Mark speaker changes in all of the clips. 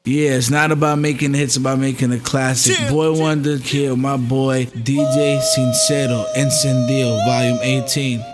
Speaker 1: Yeah, it's not about making hits, about making a classic. Boy Wonder Kill, my boy DJ Sincero, Encendido, Volume 18.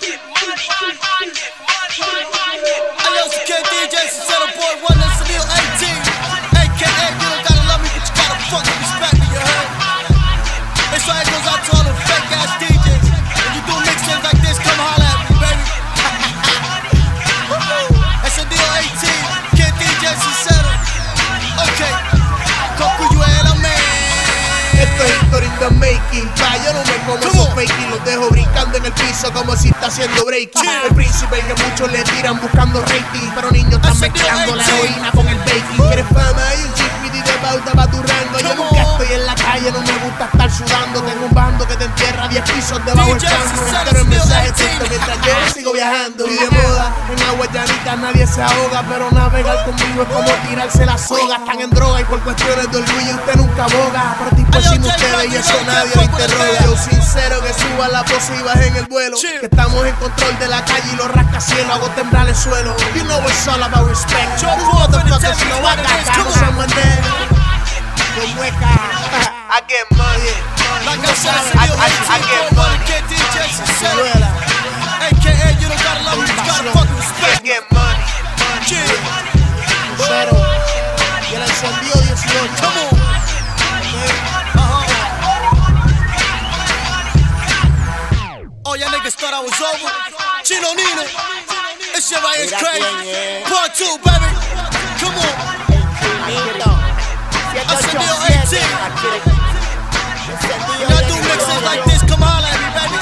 Speaker 2: Making, yo no me como esos fakey, los dejo brincando en el piso como si está haciendo breaking. El príncipe que muchos le tiran buscando rating, pero niños están mezclando la heroína con el baking. ¿Quieres fama? Hay un chiquiti de pauta pa' tu rango. Yo nunca estoy en la calle, no me gusta estar sudando. Tengo un bando que te entierra 10 pisos debajo del canto. Entero el mensaje texto mientras yo sigo viajando. Y de moda, en aguas llanitas nadie se ahoga, pero navegar conmigo es como tirarse la soga. Están en droga y por cuestiones de orgullo usted nunca aboga. Pero tipo sin ustedes y eso nadie lo interroga. Yo sincero que suba la voz y baje en el vuelo, que estamos en control de la calle y los rascacielos. Hago temblar el suelo. You know it's all about respect. These motherfuckers no acá, no manejo. Con mueca, I get money.
Speaker 3: Like I said, I get money. AKA, you don't gotta love me, you gotta fucking respect.
Speaker 2: I get money. Cero. Y el encendido 18.
Speaker 3: Come on. Oh, y'all niggas thought I was over. Chino Nino, this shit right is crazy. Part 2, baby. Come on. I said Neil 18. Y'all do mixes like this, come holla at me, baby.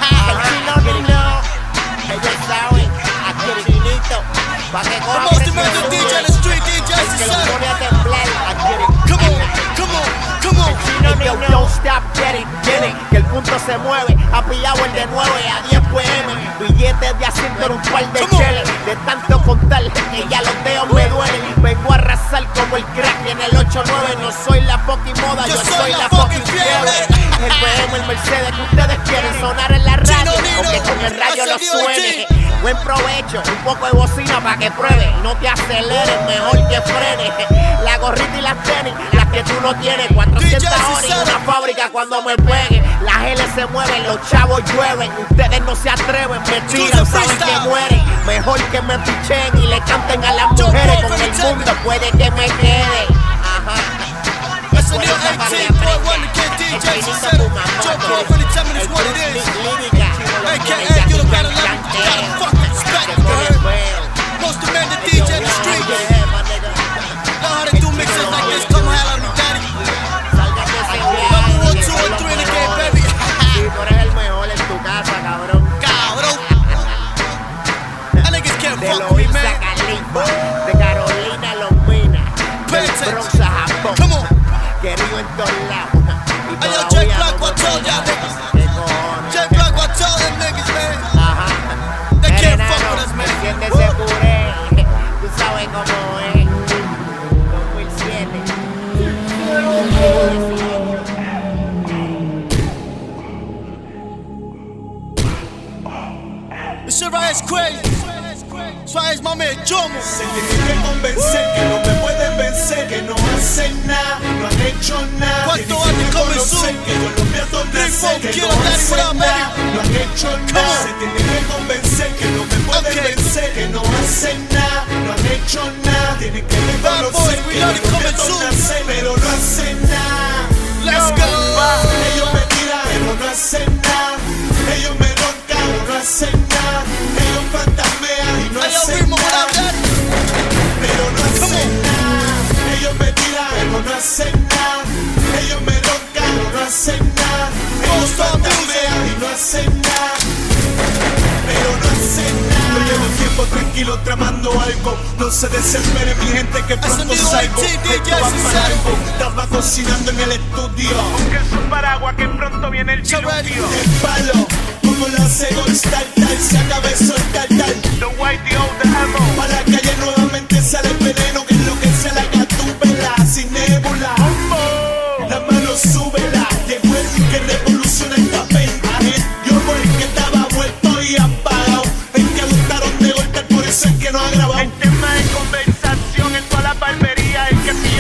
Speaker 3: The most demanding DJ in the street, DJ Sincero. Come on, come on, come on.
Speaker 4: Yo, don't stop, get it, que el punto se mueve. Ha pillado el de 9 a 10 PM. Billetes de asiento en un par de cheles. De tanto contar que ya los dedos me duelen. Vengo a arrasar como el crack en el 8-9. No soy la fucking moda, yo soy la fucking fiebre. El BM, el Mercedes que ustedes quieren sonar en la radio, o que con el radio lo suene. Buen provecho, un poco de bocina para que pruebe. No te aceleres, mejor que frene. La gorrita y las tenis, las que tú no tienes. 400 horas en una fábrica cuando me pegue. Las L se mueven, los chavos llueven. Ustedes no se atreven, me tiran, saben que mueren. Mejor que me pichen y le canten a las mujeres. Con el mundo puede que me quede. Ajá.
Speaker 3: That's a new 18, boy, one to get DJ Sincero. Joe Paul really tell me this what it is. AKA, you don't gotta love me, you gotta fucking respect me, you heard? Most demanding DJ in the street. Know how to do mixes like this, come holla at me, daddy. Number 1, 2, and 3 in the game, baby.
Speaker 4: Tú eres el mejor en tu casa, cabrón.
Speaker 3: Cabrón. That niggas can't fuck with me, man.
Speaker 4: De Carolina a Los Minas, del Bronx a Japón.
Speaker 3: Come on.
Speaker 4: Querido en todos lados.
Speaker 3: Hey, yo, Jay Black, what told y'all niggas? Jay Black, what told them niggas, man? They can't fuck with us, man.
Speaker 4: Ese puré, tú sabes cómo es. 2007.
Speaker 3: This shit right is crazy. This right is my man Jomo.
Speaker 5: Se tienen que convencer que no me pueden vencer, que no hacen nada, no han hecho nada.
Speaker 3: ¿Cuánto van de
Speaker 5: conocer que yo los veo donde sé que no hacen nada, no han hecho nada. Se tienen que convencer que no me pueden vencer, que no hacen nada, no han hecho nada. Tienen que reconocer que yo los veo donde sé, pero no hacen nada.
Speaker 3: Let's go.
Speaker 5: Ellos me tiran, pero no hacen nada. Ellos me roncan, pero no hacen nada. Ellos fantasmean y no hacen nada. Pero no hacen nada. Ellos me tiran, pero no hacen nada. Ellos me roncan, pero no hacen nada. Ellos fantasmean y no hacen nada. Pero no hacen nada. Yo llevo tiempo tranquilo tramando algo. No se desespere mi gente que pronto salgo. Esto va para algo. Estaba cocinando en el estudio.
Speaker 6: Busque su paraguas que pronto viene el diluvio.
Speaker 5: El palo, como lo hace Goldstar, tal, se acaba de soltar, tal.
Speaker 6: The white, the old, the ammo.
Speaker 5: Para la calle nuevamente sale el veneno, que enloquece a la gatúbela, sin nébula. La mano súbela, llegó el que revoluciona esta penta. Yo por el que estaba vuelto y apagado. El que gustaron de golpe, por eso es que no ha grabado.
Speaker 6: El tema de conversación en toda la barbería. El que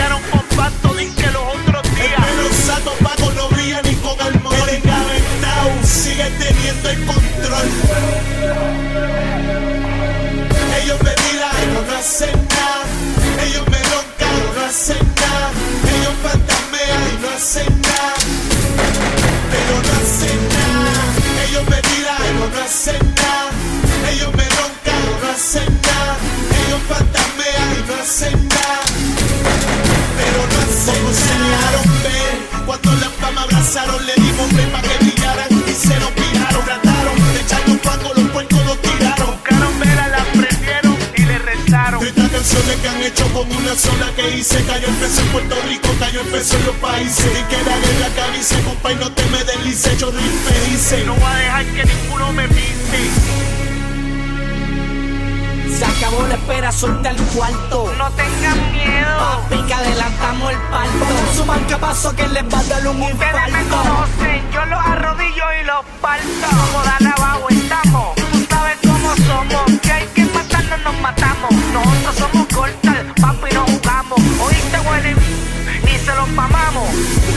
Speaker 5: empezaron, le dimos play pa' que brillaran y se nos viraron, trataron de echarnos paco, los puercos nos tiraron.
Speaker 6: Buscaron velas, las prendieron y le rezaron.
Speaker 5: Estas canciones que han hecho con una sola que hice, cayó el peso en Puerto Rico, cayó el peso en los países. Y que la guerra que avise, compa, y no te me deslice, yo me hice.
Speaker 6: No voy a dejar que ninguno me pise.
Speaker 7: Se acabó la espera, suelta el cuarto.
Speaker 6: No tengan miedo.
Speaker 7: Papi, que adelantamos el parto. Su marcapaso que les va a dar un
Speaker 6: Ustedes me
Speaker 7: infarto.
Speaker 6: conocen, yo los arrodillo y los parto. Como dan abajo estamos, tú sabes cómo somos. Que hay que matarnos, nos matamos. Nosotros somos cortal, papi, no jugamos. Oíste, huele, ni se los mamamos.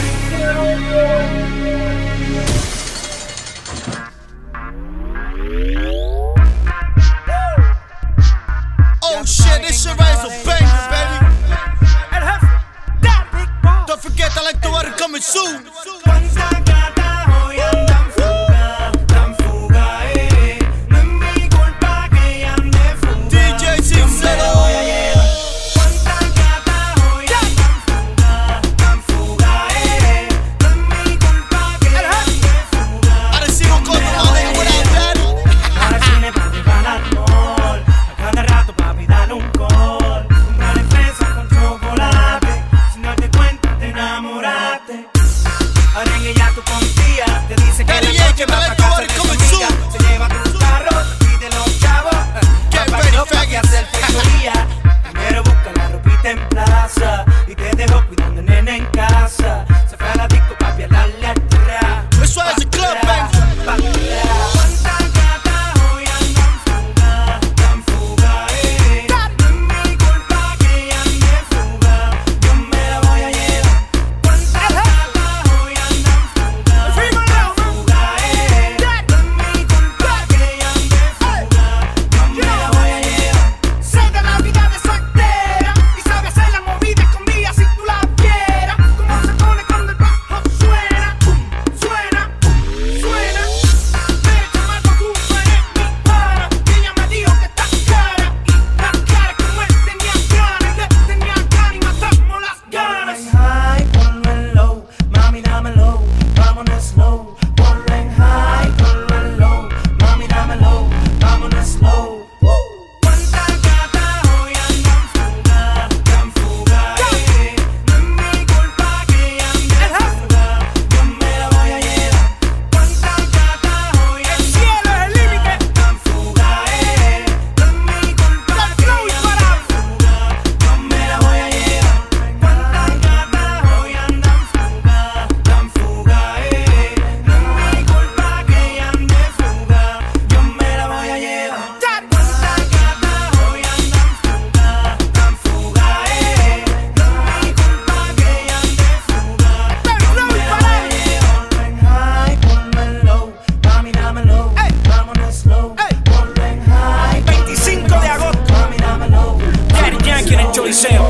Speaker 3: Oh shit, this shit right is a banger, baby. Don't forget that like the water coming soon. DJ Sincero. Ahora sigo con tu madre, what up, daddy?
Speaker 8: Ahora tiene papi para el mall. A cada rato papi dale un call. Comprar fresa con chocolate. Sin darte cuenta te enamoraste. Ahora en ella tú confías. Te dice que
Speaker 3: Daddy
Speaker 8: la
Speaker 3: Yankee,
Speaker 8: noche va
Speaker 3: dale
Speaker 8: pa'
Speaker 3: tu
Speaker 8: casa
Speaker 3: body
Speaker 8: de su
Speaker 3: coming
Speaker 8: amiga.
Speaker 3: soon.
Speaker 8: Se lleva tu carro, te pide los chavos.
Speaker 3: Get
Speaker 8: Papá
Speaker 3: ready,
Speaker 8: no pague
Speaker 3: faggots.
Speaker 8: hacer fechoría. Primero busca la ropita en plaza. Y te dejó cuidando nena en casa. Se fue a la disco papi a darle atrás.
Speaker 3: Eso es el club, baby.
Speaker 7: Sé de la vida de soltera y sabe hacer la movida escondida si tú la vieras. Como se pone cuando el bajo suena, suena, suena. Ve, chamaco, tú eres mi pana. Y ella me dijo que estás cara y tan clara como él tenía ganas y matamos las ganas.
Speaker 8: High, ponlo en low, mami dámelo, vámonos slow. Ponlo en high, ponlo en low, mami dámelo, vámonos slow. ¿Cuántas gatas hoy andan fuga, tan fuga, No es mi culpa que ande fuga, yo me la voy a llevar. ¿Cuántas gatas hoy andan
Speaker 7: Cielo es el límite.
Speaker 8: tan fuga, No es mi culpa que ande fuga, yo me la voy a llevar. ¿Cuántas gatas hoy andan fuga, tan fuga, No es mi culpa que ande fuga, yo me la voy a llevar. ¿Cuántas gatas hoy andan fuga, tan fuga, No es mi culpa que ande fuga, yo me la voy a llevar. Ponlo en high, ponlo en low, mami dámelo, vámonos slow. Ponlo en high,
Speaker 7: 25 de agosto.
Speaker 8: mami dámelo.
Speaker 7: Daddy Yankee en el choliseo.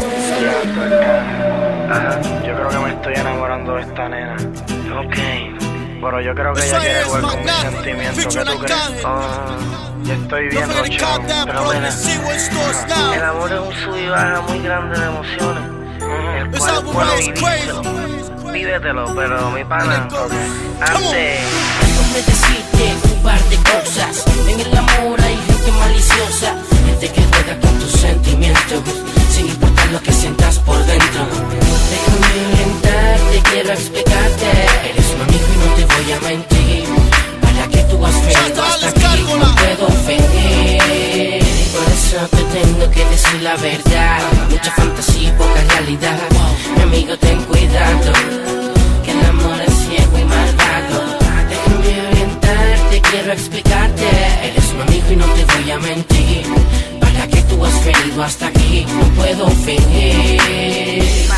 Speaker 9: Ajá, yo creo que me estoy enamorando de esta nena. Ok, pero yo creo que
Speaker 3: This
Speaker 9: ella
Speaker 3: right
Speaker 9: quiere
Speaker 3: here is
Speaker 9: jugar
Speaker 3: Mark
Speaker 9: con mis
Speaker 3: Knapp,
Speaker 9: sentimientos. ¿Qué
Speaker 3: featuring
Speaker 9: tú crees?
Speaker 3: Arcángel.
Speaker 9: Yo estoy
Speaker 3: Don't
Speaker 9: viendo,
Speaker 3: forget to
Speaker 9: chavo.
Speaker 3: cop that,
Speaker 9: Pero
Speaker 3: bro, in the
Speaker 9: mira,
Speaker 3: Seaway stores
Speaker 9: el
Speaker 3: now.
Speaker 9: amor es un sub y baja muy grande de emociones. El
Speaker 3: This
Speaker 9: cual
Speaker 3: album
Speaker 9: puedo
Speaker 3: right is
Speaker 9: vivírselo.
Speaker 3: crazy.
Speaker 9: Vívetelo, pero mi pana,
Speaker 3: Come on.
Speaker 9: antes.
Speaker 10: Déjame decirte un par de cosas. En el amor hay gente maliciosa, gente que juega con tus sentimientos, sin importar lo que sientas por dentro. Déjame orientarte, quiero explicarte. Eres un amigo y no te voy a mentir. Para que tú has venido hasta aquí, no puedo fingir. Por eso te tengo que decir la verdad. Mucha fantasía y poca realidad. Mi amigo, ten cuidado, que el amor es ciego y malvado. Déjame orientarte, quiero explicarte. Eres un amigo y no te voy a mentir. Para que tú has venido hasta aquí, no puedo fingir.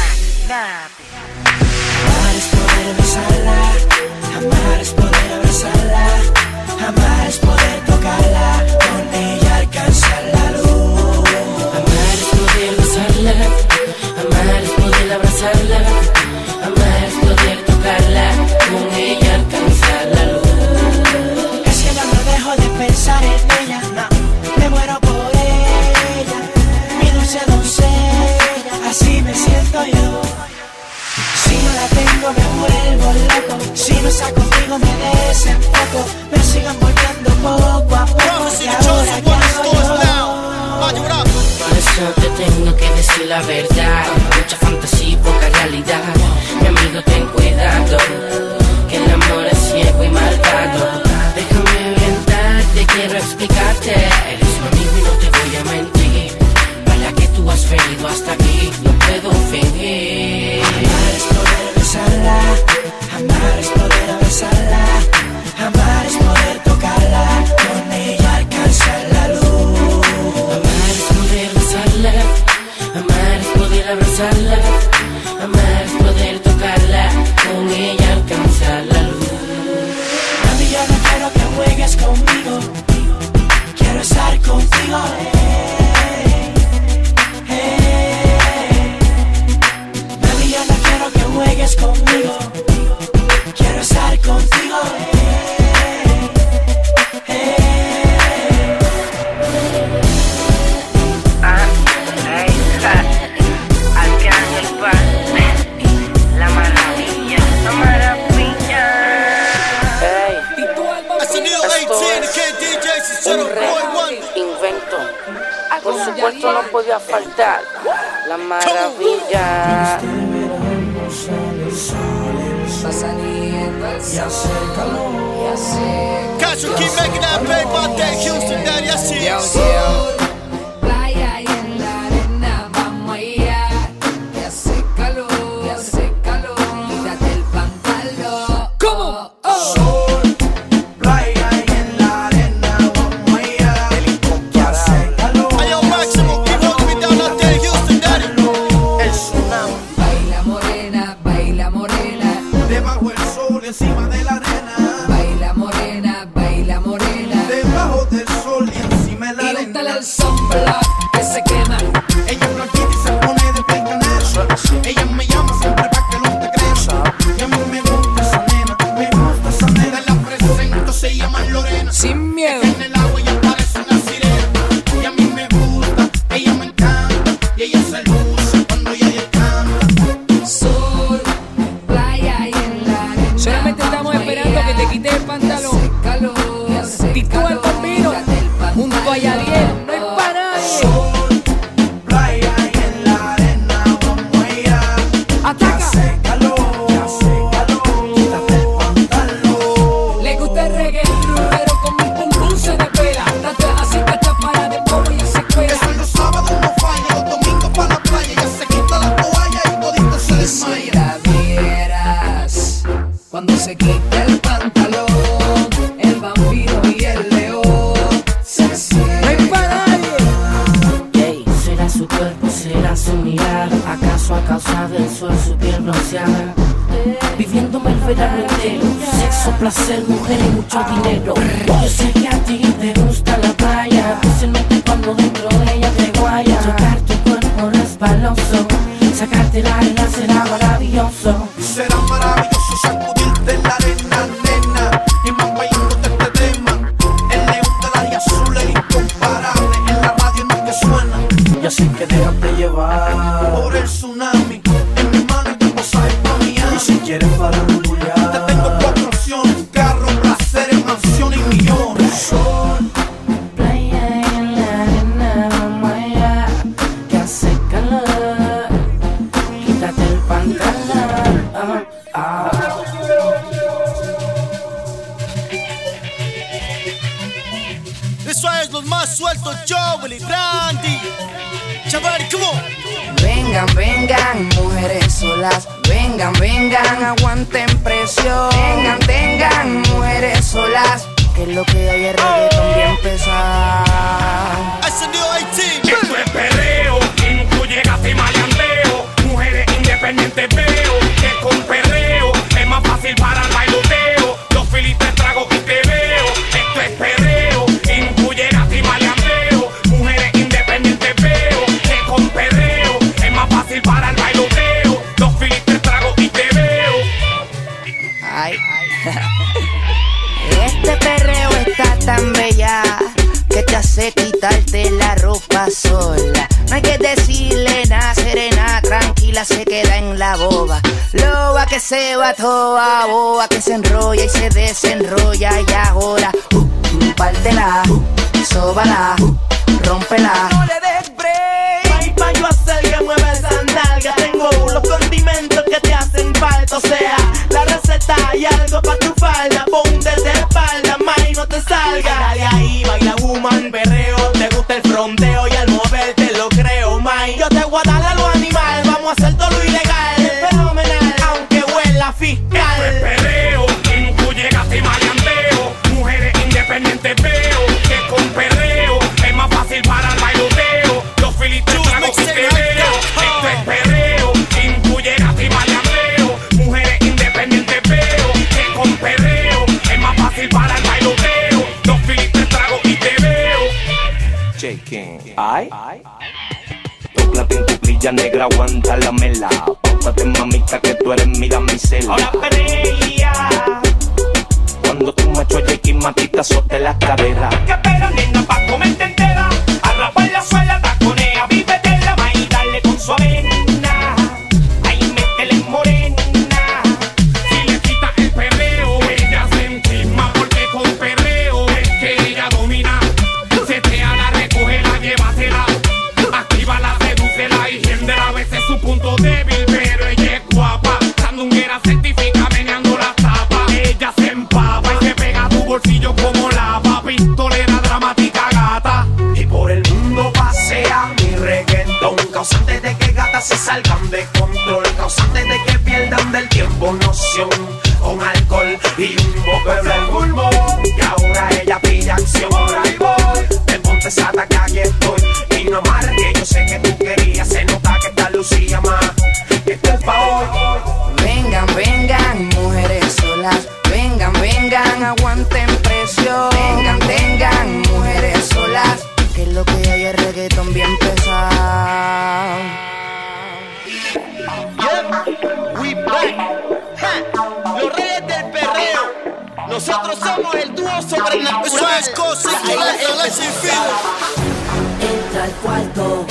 Speaker 10: Amar es poder besarla, amar es poder abrazarla, amar es poder tocarla, con ella alcanzar la luz. Amar es poder besarla, amar es poder abrazarla, amar es poder tocarla, con ella alcanzar la luz.
Speaker 7: Es que ya no dejo de pensar en ella, no, me muero por ella, mi dulce doncella, así me siento yo.
Speaker 10: Si no la tengo me vuelvo loco, si no está conmigo me desenfoco, me sigan volviendo poco a poco. Y ahora que hago yo, por eso te tengo que decir la verdad. Mucha fantasía y poca realidad. Mi amigo, ten cuidado, que el amor es ciego y malvado. Déjame orientarte, quiero explicarte. Eres mi amigo y no te voy a mentir. Vaya que tú has venido hasta aquí, no puedo fingir. Amar es poder besarla, amar es poder besarla, amar es poder tocarla, con ella alcanzar la luz. Amar es poder besarla, amar es poder abrazarla, amar es poder tocarla, con ella alcanzar la luz. Mami, yo no quiero que juegues conmigo, quiero estar contigo. Mami, yo no quiero que juegues conmigo, quiero estar contigo.
Speaker 6: Arcángel Paz, la maravilla, la maravilla.
Speaker 10: Invento, por supuesto no podía faltar la maravilla.
Speaker 8: Va saliendo el sol,
Speaker 3: Cash will keep making that paper out there, Houston, daddy, I see it.
Speaker 8: playa y en la arena vamos allá. Que hace calor, quítate el pantalón. ¿Cómo?
Speaker 5: Sol, playa y en la arena vamos allá. Que hace calor.
Speaker 3: Hey, yo, Máximo, keep holding me down out there, Houston, daddy.
Speaker 5: El tsunami.
Speaker 8: Baila morena,
Speaker 5: Debajo el sol y encima de la arena.
Speaker 8: baila morena.
Speaker 5: Debajo del sol y encima de la
Speaker 8: Y
Speaker 5: arena.
Speaker 8: úntale el sunblock que se quema.
Speaker 5: Ella es blanquita y se pone de piel canela. Ella me llama siempre pa' que no te creas. Y a mí me gusta esa nena, la presento, se llama Lorena.
Speaker 8: Sin miedo.
Speaker 5: En el agua ella parece una sirena. Y a mí me gusta, ella me encanta. Y ella se luce cuando ella canta.
Speaker 8: Sol, playa y en la arena.
Speaker 11: Solamente estamos esperando que te quites el pantalón. Titúa el bambino junto a Yadiel. No hay para nadie.
Speaker 5: Sol, playa y en la arena vamos allá.
Speaker 11: Ataca.
Speaker 5: Hace calor, quítate el pantalón.
Speaker 8: Le gusta el reggaetón, pero con mi pum pum se despela. Tanto es así que está para de bobo y se
Speaker 5: Que
Speaker 8: cuela.
Speaker 5: son los sábados no falla, los domingos pa' la playa. Ella se quita la toalla y todito se desmaya.
Speaker 8: Si la vieras cuando se quita el pantalón, el vampiro y el león se
Speaker 11: No hay
Speaker 8: cierran.
Speaker 11: para nadie.
Speaker 10: Ey, será su cuerpo, será su mirada. ¿Acaso a causa del sol su piel bronceada? Viviéndome el verano entero, sexo, placer, mujer y mucho dinero. Yo sé que a ti te gusta la playa, especialmente cuando dentro de ella te guaya. Tocar tu cuerpo resbaloso, sacarte la arena será maravilloso.
Speaker 5: Será maravilloso sacudirte en la arena, nena. Y más bailándote este tema. El león del área azul es incomparable. En la radio no es que suena. Y así que déjate llevar por el tsunami. En mi mano tu pasaje pa' Miami. Y si quieres farandulear, te tengo 4 opciones: carro, placeres, mansión y millones. Sol,
Speaker 10: Playa en la arena, vamos allá, que hace calor. Quítate el pantalón.
Speaker 3: Eso es los más sueltos, Joel y Brandy. Chavari, come on.
Speaker 12: Vengan, vengan, mujeres solas. Vengan, vengan, aguanten presión. Vengan, vengan, mujeres solas. Que lo que hay es reggaetón bien pesado.
Speaker 3: I said new 18.
Speaker 13: Esto es perreo, y tú llegas y maleanteo. Mujeres independientes veo, que con perreo es más fácil para el bailoteo. Los filites trago y te veo. Esto es perreo, y tú llegas y maleanteo. Mujeres independientes veo, que con perreo es más fácil para el bailoteo. Los filites trago y te veo.
Speaker 12: Ay, este perreo está tan bella que te hace quitarte la ropa sola. No hay que decirle nada, serena, tranquila, se queda en la boba. Lo que se va toda boa, que se enrolla y se desenrolla y ahora pártela, sóbala, rómpela.
Speaker 4: No le des break. Ay, pa' yo hacer que mueva esa nalga. Tengo los condimentos que te hacen falta. O sea, la receta y algo pa' tu falda. Ponte de espalda, may, no te salga. Dale ahí, baila woman, perreo. Te gusta el fronteo y al moverte lo creo, may. Yo te voy a dar a lo animal, vamos a hacer todo lo ilegal. Fenomenal, aunque huela fiscal.
Speaker 13: Esto es perreo, y tú llegaste y maleanteo. Mujeres independientes veo, que con perreo es más fácil para el bailoteo. Los filitos tragos que te veo. Esto es perreo, y tú llegaste y maleanteo. Mujeres independientes veo, que con perreo es más fácil para el bailoteo. Los filitos tragos y te veo.
Speaker 14: Chequen, ay. Tócate en tu plilla negra, aguanta la mela. Póntate mamita que tú eres mi damisela.
Speaker 4: Ahora pelea.
Speaker 14: Cuando tu macho llegue y matita sote la cadera.
Speaker 4: Que espera, nena, pa' comerte entera. Arrapa en la suela, taconea, vívetela, ma, y dale con su avena. Ahí métele morena.
Speaker 13: Si le quitas el perreo, ella se encisma porque con perreo es que ella domina. Seteala, recógela, llévatela. Actívala, sedúcela y géndela. A veces su punto débil, pero ella es guapa. Sandunguera certifica meneando las tapas. Ella se empapa y se pega a tu bolsillo como lava. Pistolera, dramática gata.
Speaker 4: Y por el mundo pasea mi reggaetón, causante de que gatas se salgan de control, causante de que pierdan del tiempo noción, con alcohol y un poco de pulmón. Y ahora ella pide acción, ahí voy, te ponte sata que aquí estoy. Y no amarre que yo sé que tú querías, se nota que esta lucía más, que esto es pa' hoy.
Speaker 12: Vengan, vengan, mujeres solas. Vengan, vengan, aguanten presión. Vengan, vengan, mujeres solas. Que lo que hay es reggaetón bien pesado.
Speaker 2: We back. Ja. Los reyes del perreo. Nosotros somos el dúo sobrenatural.
Speaker 3: Eso es cosa
Speaker 2: La isla
Speaker 3: Alexis
Speaker 10: Entra al cuarto,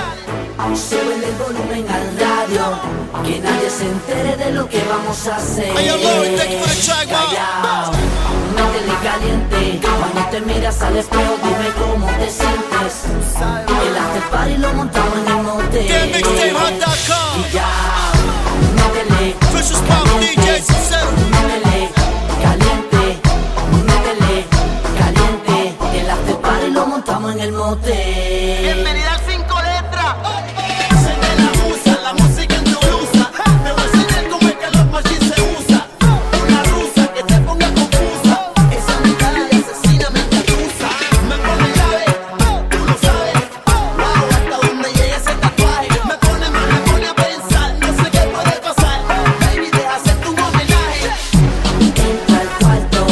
Speaker 10: sube el volumen al radio, que nadie se entere de lo que vamos a hacer.
Speaker 3: Hey, yo, Lloyd, thank you for the track, man.
Speaker 10: Callao, métele caliente. Cuando te miras al espejo, dime cómo te sientes. El after party lo montamos en el motel.
Speaker 3: GetMixtapeHot.com.
Speaker 10: Y ya, métele
Speaker 3: Official spot DJ Sincero.
Speaker 10: métele caliente, métele caliente. El after party lo montamos en el motel.
Speaker 2: Bienvenida al 5 letras. Se me la usa, la música endulusa. Me voy a enseñar cómo es que los machis se usa. Una rusa que te ponga confusa. Esa mirada de asesina me acusa. Me pone grave, tú lo sabes. Wow, hasta dónde llega ese tatuaje. Me pone a pensar, no sé qué puede pasar. Baby, deja hacerte un homenaje.
Speaker 10: Entra al cuarto,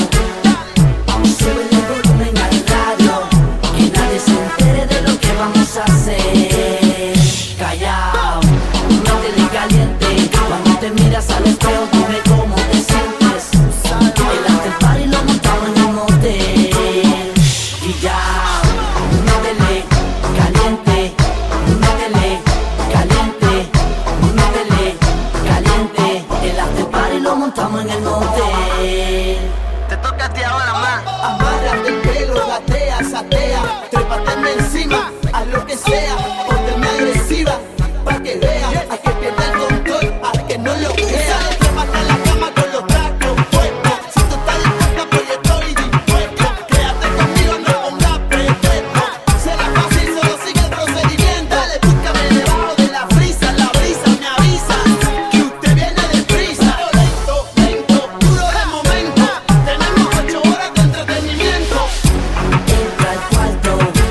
Speaker 10: sube el volumen al radio, que nadie se entere de lo que vamos a hacer. Callao, métele caliente. Cuando te miras al espejo, dime cómo te sientes. El after party lo montamos en el motel. Y ya, métele caliente, métele caliente, métele caliente. El after party lo montamos en el motel.
Speaker 2: Te toca a ti ahora más. Amárrate el pelo, gatea, satea. Trépateme encima, haz lo que sea. Pónteme agresiva, pa' que vea. A que pierda el control, a que no lo crea. Trépate en la cama con los tacos puestos. Si tú estás dispuesta, pues yo estoy dispuesto. Quédate conmigo, no pongas pretexto. Será fácil, solo sigue el procedimiento. Dale, búscame debajo de la brisa me avisa que usted viene deprisa. Lento, lento, duro de momento. Tenemos 8 horas de entretenimiento.
Speaker 10: Entra al cuarto,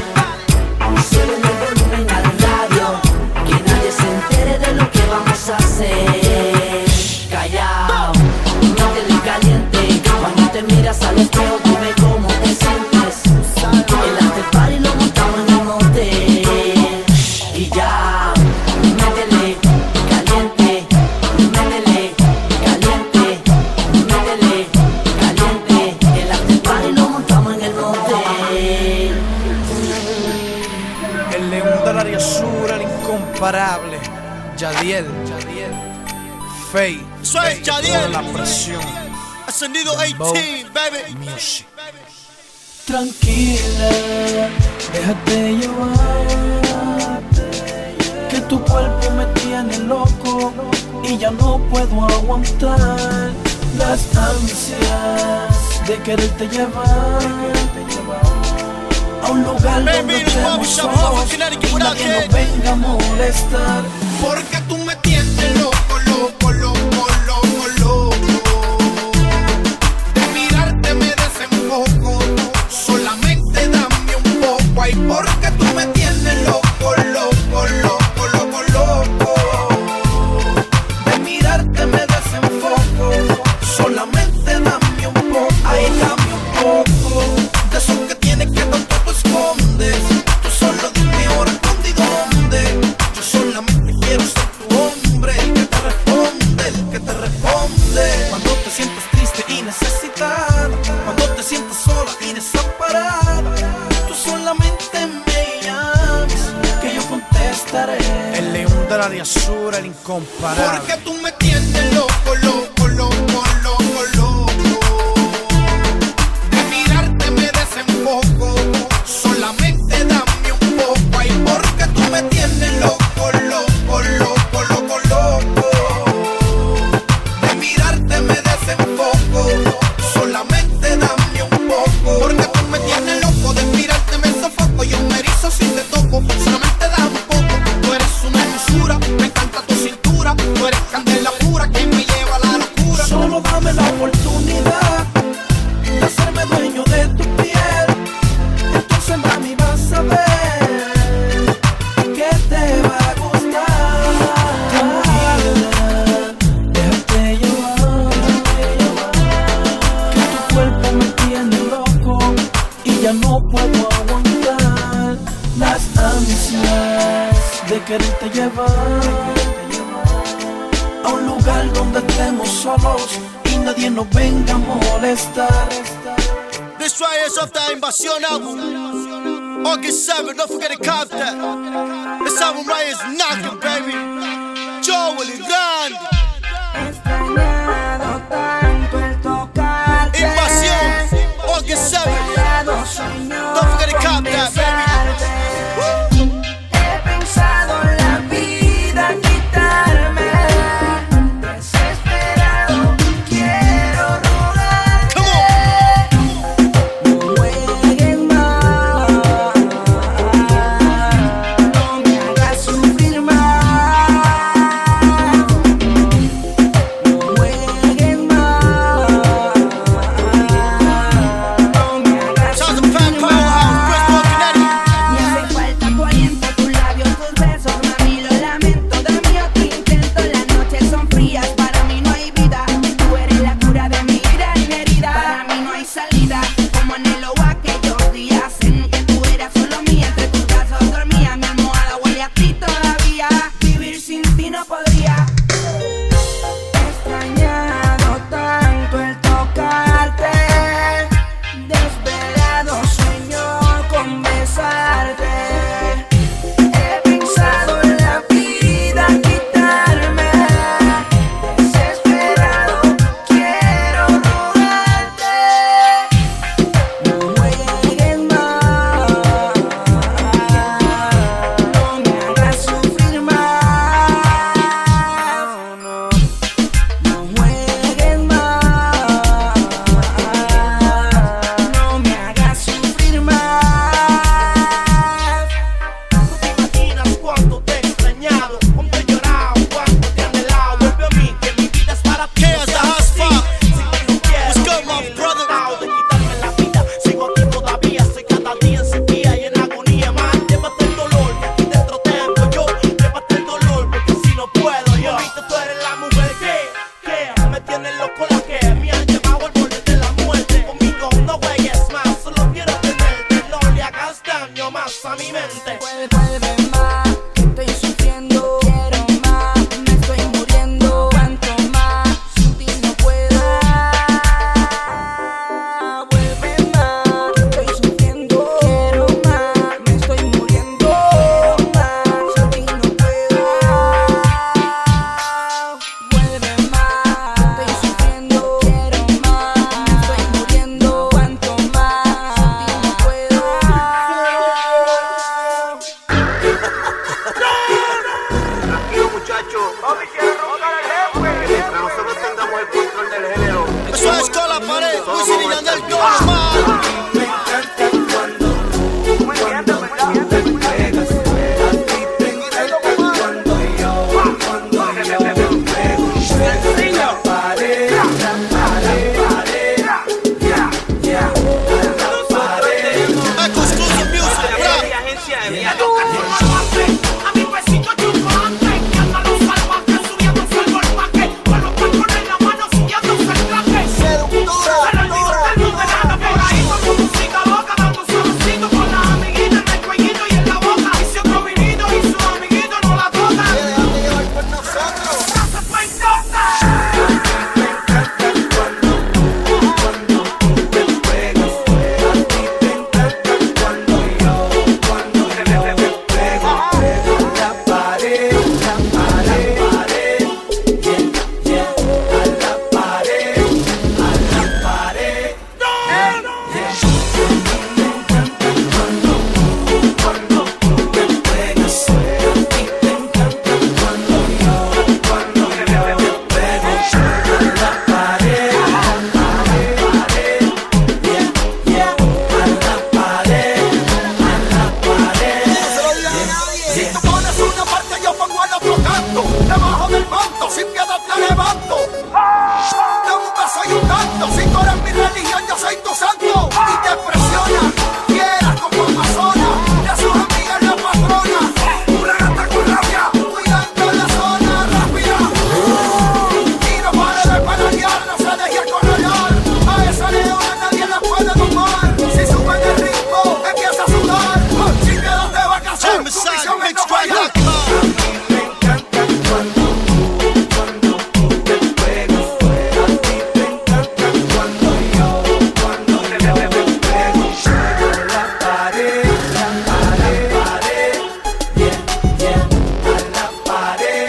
Speaker 10: sube el volumen al radio, que nadie se entere de lo que vamos a hacer. Callao, métele caliente. Cuando te miras al espejo, dime cómo te sientes. El after party lo montamos en el motel. Y ya, métele caliente, métele caliente, métele caliente. El after party lo montamos en el motel.
Speaker 15: El león de la Ariasura, el incomparable, Yadiel,
Speaker 3: Fate.
Speaker 15: Soy Chadiel.
Speaker 3: La presión.
Speaker 15: Ascendido 18, baby.
Speaker 3: Music.
Speaker 8: Tranquila, déjate llevar, que tu cuerpo me tiene loco y ya no puedo aguantar las ansias de quererte llevar a un lugar donde estemos solos y nadie nos venga a molestar.
Speaker 2: Porque tú me tienes loco, loco, loco, loco, loco. De mirarte me desenfoco. Solamente dame un poco. Ay, porque tú me tienes loco, loco, loco, loco, loco.
Speaker 8: De mirarte me desenfoco. Solamente dame un poco. Ay, dame un poco. De eso que tienes que tanto tú escondes. Tú solo dime ahora dónde y dónde. Yo solamente quiero ser tu hombre. El que te responde, el que te responde. Cuando te sientas triste y necesitada, cuando te sientas sola y desamparada, tú solamente me llames, que yo contestaré.
Speaker 3: El león de la Azul, el incomparable.
Speaker 2: Porque tú me tienes loco, loco, loco, loco, loco. De mirarte me desenfoco. Solamente dame un poco. Ay, porque tú me tienes loco, loco, loco, loco, loco. De mirarte me desenfoco. Solamente dame un poco. Porque tú me tienes loco. De mirarte me sofoco. Yo me erizo si te toco. Solamente da un poco. Tú eres una hermosura. Me encanta tu cintura. Tú eres candela pura que me lleva a la locura.
Speaker 8: Solo dame la oportunidad de hacerme dueño de tu piel. Entonces mami vas a ver que te va a gustar. Tranquila, déjate llevar, que tu cuerpo me tiene loco y ya no puedo aguantar las ansias de quererte llevar a un lugar donde estemos solos y nadie nos venga a molestar.
Speaker 15: This right is off the Invasión album. August 7, don't forget to cop that. This album right is knocking, baby. Joel y Randy.
Speaker 7: Extrañado tanto el tocarte.
Speaker 15: Invasión, August 7. Don't forget to cop that, baby.
Speaker 7: He pensado en la vida quitarme. Desesperado quiero rodarte. No juegues más, no me hagas sufrir más.
Speaker 15: Eso es con la pared, Wisin y Yandel, Don Omar.
Speaker 8: Me encanta cuando tú me pegas. A ti te encanta cuando yo te pego. La pared, la pared, ya, ya, la pared.
Speaker 15: Exclusive music, bra.
Speaker 7: A mi besito chupante, que anda los salvajes subiéndose al golpaje, con los tacones en la mano subiéndose el traje. Pero no importa el mundo nada por ahí, con su música loca, dando saborcito con las amiguitas en el cuellito y en la boca. Y si otro vinito y su amiguito no la toca, ¡casa pa' incorta!
Speaker 8: Me encanta cuando tú te pegas. A ti te encanta cuando yo te pego. La pared, yeah, yeah. A la pared, yeah, yeah. Me encanta cuando tú te pegas. A ti te encanta cuando yo te pego. La pared, yeah, yeah. A la pared,
Speaker 7: Si tú pones una parte, yo pongo el otro canto. Debajo del manto, sin piedad te levanto. Dame un beso y un canto. Si tú eres mi religión, yo soy tu santo. Y te presiona, quieras como amazona. Y a sus amigas la patrona. Una gata con rabia, cuidando la zona rápida. Y no pare de pedalear, no se deje acorralar. A esa leona nadie la puede tomar. Si sube el ritmo, empieza a sudar. Sin piedad te va a casar.
Speaker 15: Jam Messiah, mixed.com.
Speaker 8: me encanta cuando tú te pegas. A ti te encanta cuando yo te pego. La pared, yeah, yeah. A la pared,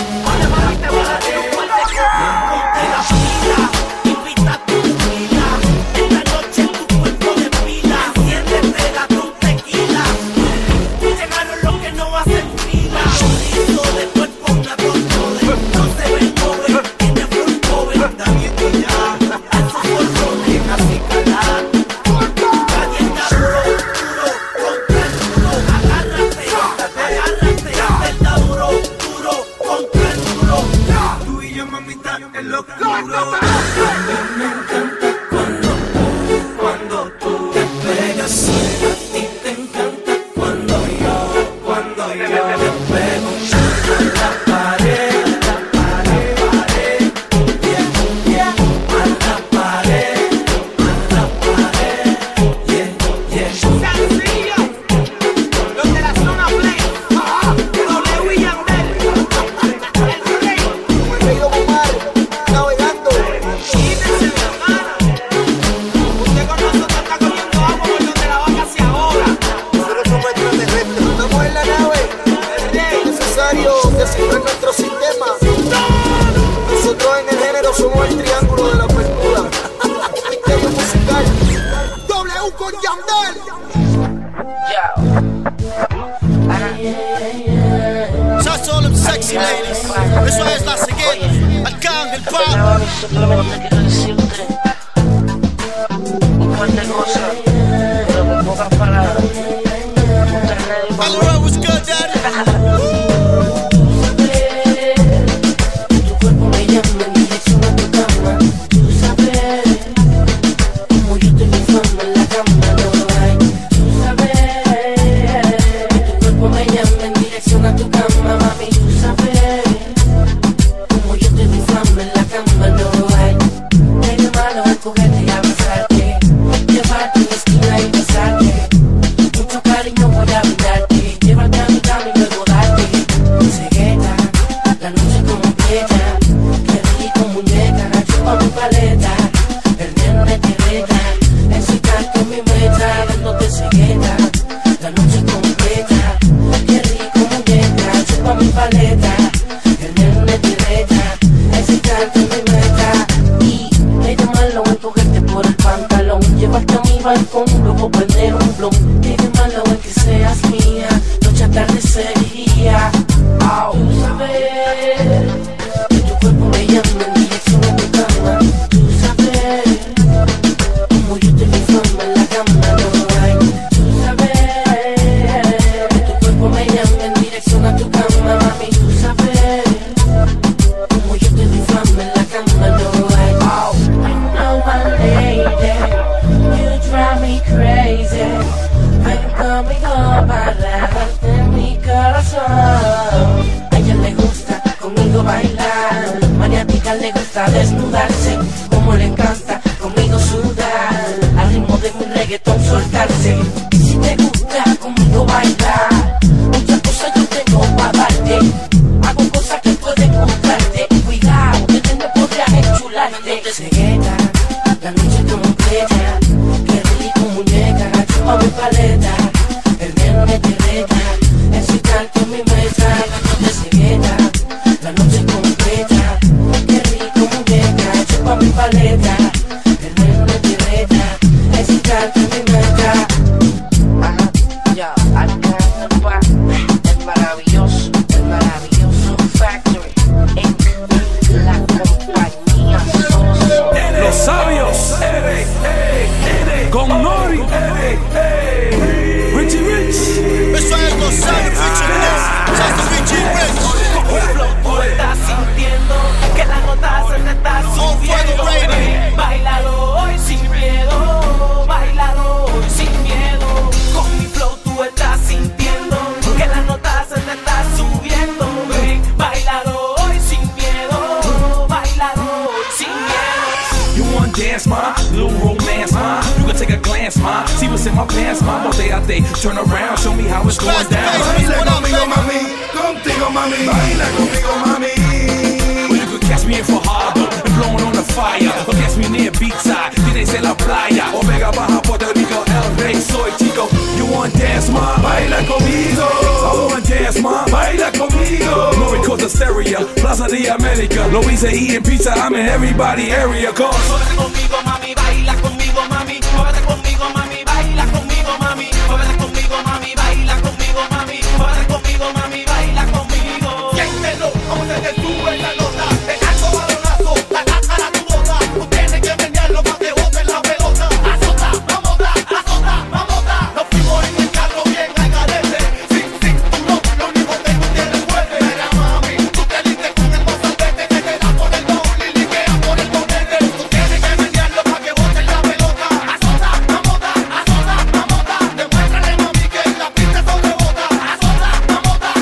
Speaker 7: Invita a tu vida, esta noche tu cuerpo de pila. Enciéndete, date un tequila. Llegaron los que no hacen fila. Chorizo de cuerpo, una control. No se ven joven, tiene full joven. Está bien que ya, esos bolsones así calar. Nadie está duro, duro, contra el duro. Agárrate, está duro, duro, contra el duro.
Speaker 8: tú y yo, mamita, es lo que duro. Me encanta cuando tú te pegas. A ti te encanta cuando yo te pego. La pared, yeah, yeah. A la pared, yeah, yeah.
Speaker 7: Sencillo, los de la zona play, W y Yandel, el rey, navegando, quítense la mano, usted con nosotros está comiendo agua por donde la vaca se ahoga. Nosotros somos extraterrestres, estamos en la nave, el rey, necesario descifrar nuestro sistema. Nosotros en el género somos el triángulo de la apertura, misterio musical, W con Yandel.
Speaker 15: Shout to all them sexy ladies. Eso es la siguiente. Arcángel, pa.
Speaker 10: Simplemente quiero decirte un par de cosas, pero con pocas palabras.
Speaker 15: All what's good, daddy?
Speaker 10: Tu cuerpo me llama en dirección a tu cama. Tú sabes como yo te mi fama en la cama, no hay. Tú sabes tu cuerpo me llama en dirección a tu cama, mami. Tú sabes como yo te mi fama en la cama, no hay. fanática le gusta desnudarse, como le encanta conmigo sudar, al ritmo de mi reggaetón soltarse. Y si te gusta conmigo bailar, muchas cosas yo tengo para darte. Hago cosas que pueden gustarte. Cuidado, que te me podrías enchularte. Cegueta, la noche completa. Qué rico muñeca, chupa mi paleta. El miedo me derreta, excitarte mi meta. De cegueta, la noche completa. Qué rico muñeca, chupa mi paleta. El miedo me derreta, excitarte mi meta. Ajá, ya, acá va el maravilloso Factory, la compañía Soso.
Speaker 13: Los sabios, con Nori, Richie Rich.
Speaker 15: Eso es Los Sabios, Richie Rich.
Speaker 8: Tú estás sintiendo que la nota se te está subiendo. Báilalo hoy sin miedo, báilalo hoy sin miedo. Con mi flow tú estás sintiendo que la nota se te está subiendo. Ven, báilalo hoy sin miedo, báilalo hoy sin miedo.
Speaker 13: You want dance, ma? Little romance, ma? You can take a glance, ma? See what's in my pants, ma? Moteate, turn around, show me how it's going down.
Speaker 5: Baila conmigo, mami, contigo, mami. Baila conmigo, mami.
Speaker 13: Well, you could catch me in Fajardo and blowing on the fire, or catch me near beachside, tienes en la playa, o Vega Baja, Puerto Rico, El Rey, soy chico. You want dance, ma? Baila conmigo. I want dance, ma? Baila conmigo. Nori Costa Stereo, Plaza de America, Louisa eating pizza, I'm in everybody area, cause
Speaker 8: Muévete conmigo, mami, baila conmigo, mami. Muévete conmigo, mami, baila conmigo, mami. Muévete conmigo, mami, baila conmigo, mami. Muévete conmigo, mami, baila conmigo.
Speaker 5: Siéntelo, como se te sube la nota. El alto balonazo, a tu bota. Tú tienes que venderlo para que boten la pelota. Azota, vamos da. Nos fuimos en el carro bien al garete. Sin cinturón, lo único que tú tienes fuerte. Mira, mami, tú te diste con el mozalbete que te da por el doble y liquea por el bonete. Tú tienes que venderlo para que boten la pelota. Azota, vamos da. Demuéstrale, mami, que la pista sobrebota. Azota, vamos da.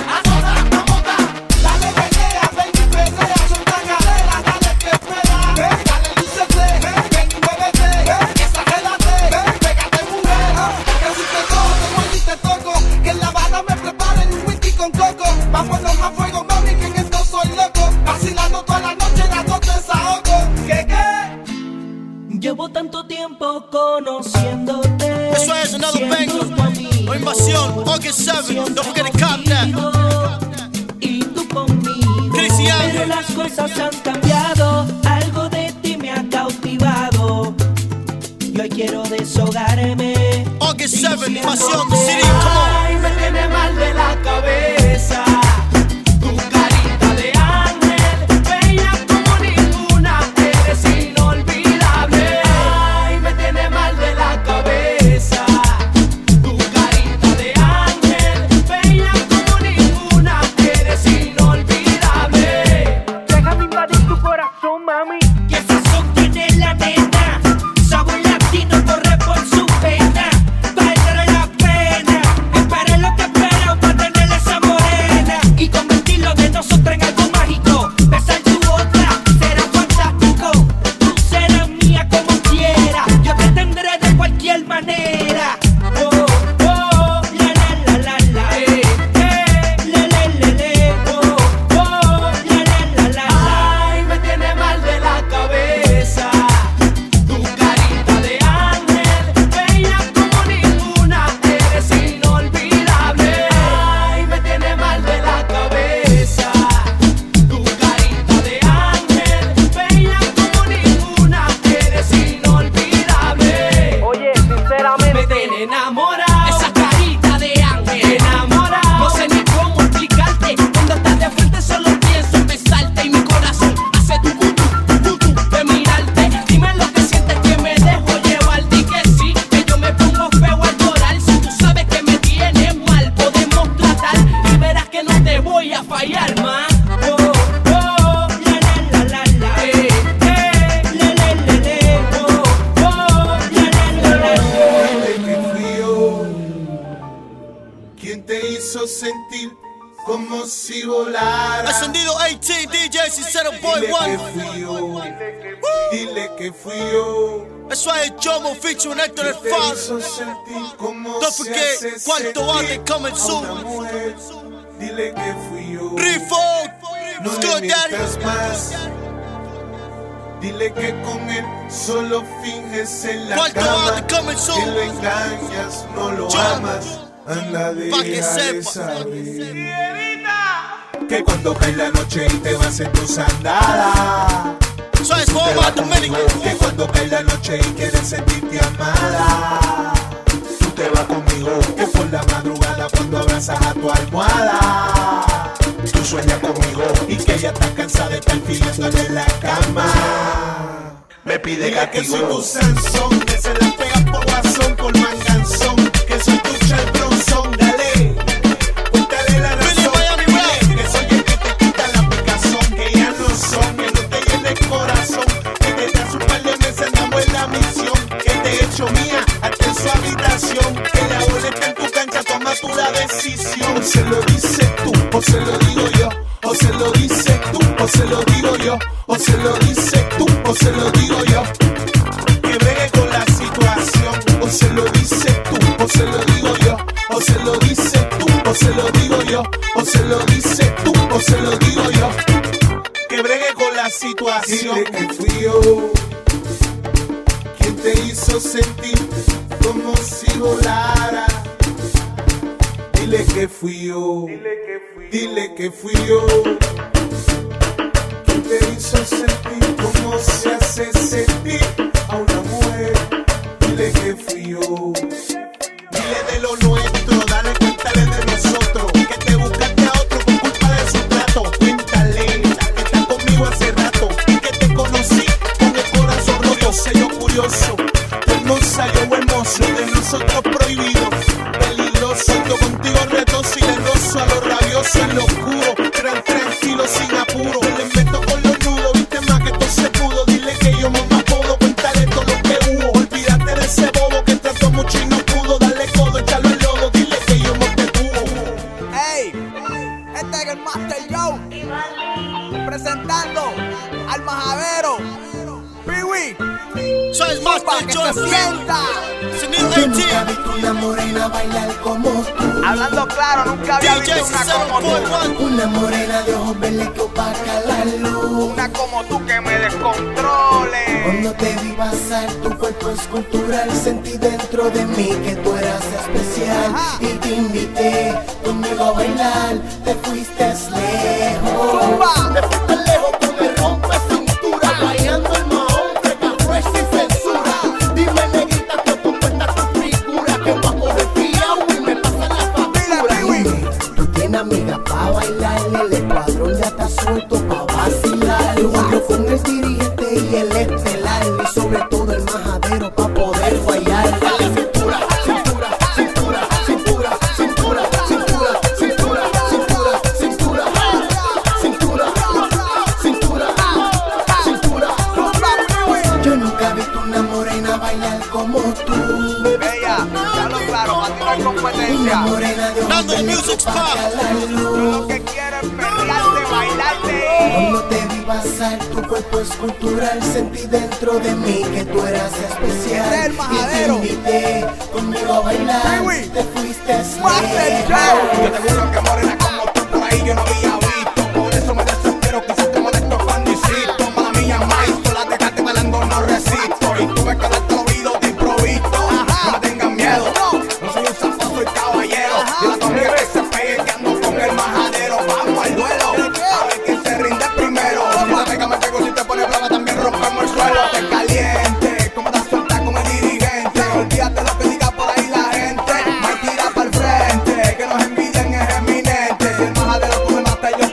Speaker 5: Dale pelea, baby, pelea, suelta cadera, dale que espera. Dale lúcete, ven y muévete, exagérate, pégate mujer. Que si te toco, vuelvo y te toco, que en La Habana me preparen un whisky con coco. Vámonos a fuego, mami, que en esto soy loco. Vacilando toda la noche, dándote desahogo. ¿Qué?
Speaker 8: Llevo tanto tiempo conociéndote.
Speaker 15: Eso es another banger. O Invasión, August 7. Don't forget to cop that.
Speaker 8: Y tú conmigo.
Speaker 15: Crazy
Speaker 8: Pero
Speaker 15: Angel.
Speaker 8: las cosas han cambiado. Algo de ti me ha cautivado. Y hoy quiero deshogarme.
Speaker 15: August 7, Invasión, the city, come on.
Speaker 8: Ay, me tiene mal de la cabeza. Tu carita de ángel, bella como ninguna, eres inolvidable. Ay, me tiene mal de la cabeza. Tu carita de ángel, bella como ninguna, eres inolvidable. Déjame invadir tu corazón, mami. ¿Qué sazón tiene la nena? Sabor latino corre por su pena. Valdrá la pena. Espera lo que espera para tener esa morena y convertirlo de nosotros en algo mágico. Besar tu boca será fantástico. Tú serás mía como quiera. Yo te tendré de cualquier manera. Oh, oh, la, le, oh, oh, la. Ay, me tiene mal de la cabeza. Tu carita de ángel, bella como ninguna, eres inolvidable. Ay, me tiene mal de la cabeza. Tu carita de ángel, bella como ninguna, eres inolvidable. Oye, sinceramente me tiene enamorado. Esa carita de ángel enamorado. No sé ni cómo explicarte. Cuando estás de frente solo pienso en besarte y mi corazón hace tu de mirarte. Dime lo que sientes, que me dejo llevar. Di que sí, que yo me pongo feo al llorar. Si tú sabes que me tienes mal, podemos tratar y verás que no te voy a fallar más. Oh, oh, la, le, oh, oh, la.
Speaker 5: ¿Qué fui yo? ¿Quién te hizo sentir como si volara.
Speaker 15: Ascendido 18, DJ Sincero Boy
Speaker 5: Dile
Speaker 15: One.
Speaker 5: que fui yo, dile que fui yo.
Speaker 15: Eso es el Jomo featuring Héctor el Faz. Don't forget, Cuarto Arte coming soon.
Speaker 5: Dile que fui yo.
Speaker 15: Rifo,
Speaker 5: No
Speaker 15: it's
Speaker 5: le
Speaker 15: good, daddy.
Speaker 5: mientas más. Dile que con él solo finges en la
Speaker 15: Cuarto
Speaker 5: cama.
Speaker 15: Arte coming soon.
Speaker 5: Que lo engañas, no lo
Speaker 15: Yo.
Speaker 5: amas. Anda,
Speaker 15: Pa' que
Speaker 5: deja de
Speaker 15: sepa.
Speaker 5: saber. Que cuando cae la noche y te vas en tus andadas.
Speaker 15: So it's all about Dominican.
Speaker 5: Que cuando cae la noche y quieres sentirte amada, tú te vas conmigo. Que por la madrugada cuando abrazas a tu almohada, tú sueñas conmigo y que ella está cansada de estar pidiéndole en la cama. Me pide que soy tu Sansón, que se la pega por guasón, por manganzón. Que soy tu Charles Bronson, dale, cuéntale la razón. Dile que soy el que te quita la picazón, que ya no son, que no te llena el corazón, que desde hace un par de meses andamos en la misión, que te he hecho mía hasta en su habitación, que la bola está en tu cancha, toma tú la decisión. O se lo dices tú, o se lo digo yo, o se lo dices tú, o se lo digo yo, o se lo dices tú, o se lo digo yo. Que bregue con la situación, o se lo dices tú, o se lo digo yo, o se lo dices tú, o se lo digo yo, o se lo dices tú, o se lo digo yo. Que bregue con la situación. Dile que fui yo quien te hizo sentir como si volara. Dile que fui yo, dile que fui yo quien te hizo sentir como se hace sentir a una mujer. Dile que fui yo. Dile de lo nuestro, dale, cuéntale de nosotros. Que te buscaste a otro por culpa de su trato. Cuéntale que estás conmigo hace rato y que te conocí con el corazón roto. Sé yo curioso, tu hermosa, yo hermoso, de nosotros prohibido, peligroso. Yo contigo reto silencioso a lo rabioso en lo oscuro. Tranquilo, sin apuro. Le meto con los nudos, viste más que todo se pudo. Dile que yo mamá puedo, cuéntale todo lo que hubo. Olvídate de ese bobo que trató mucho y no pudo. Darle codo, echarlo al lodo, dile que yo no te tuvo.
Speaker 16: Ey, este es el Master Joe, presentando al majadero, Piwi.
Speaker 15: Soy Master
Speaker 16: Joe, que se sienta.
Speaker 5: Yo nunca vi una morena bailar como tú.
Speaker 16: Hablando claro, nunca había visto una como tú.
Speaker 5: Una morena de ojos verdes que opaca la luz.
Speaker 16: Una como tú que me descontrole.
Speaker 5: Cuando te vi pasar, tu cuerpo es cultural. Sentí dentro de mí que tú eras especial. Y te invité conmigo a bailar. Te fuiste lejos. Te fuiste lejos con el rompe cintura. Bailando el mahón, freca fresh sin censura. Dime negrita que tú cuentas tu figura. Que voy a coger fiao y me pasan la factura. Dime, tú tienes amiga pa' bailar. El escuadrón ya está suelto pa' vacilar. Yo con el dirigente y el estelar. Y sobre todo el majadero pa' poder guayar. Dale cintura, cintura, cintura, cintura, cintura, cintura, cintura, cintura, cintura, cintura, cintura, cintura. Yo nunca he visto una morena bailar como tú.
Speaker 16: Bella, ya lo claro, para ti no hay competencia.
Speaker 5: Una morena de ojos verdes que opaca la luz.
Speaker 16: Yo lo que quiero es perrearte, bailarte.
Speaker 5: Cuando te vi pasar, tu cuerpo es cultural. Sentí dentro de mí que tú eras especial.
Speaker 16: Este es el majadero.
Speaker 5: Y te invité conmigo a bailar. Te fuiste
Speaker 16: Master
Speaker 5: lejos.
Speaker 17: Yo te juro que morena como tú por ahí yo no había visto. Por eso me desespero, quizás te molesto cuando insisto. Mala mía, maestro, la dejaste bailando, no resisto. Y tuve que darte el oído de improviso. No me tengan miedo, no soy un zapato, soy caballero. Y la tontería que se pegue, que ando con el majadero. Vamos al duelo, a ver quién se rinde primero. Si te pega me pego, si te pones brava también rompemos el suelo. Te caliente, como te sueltas con el dirigente. Olvídate lo que diga por ahí la gente. Me tira para el frente, que nos envidian es eminente. Si el majadero tú me matas, yo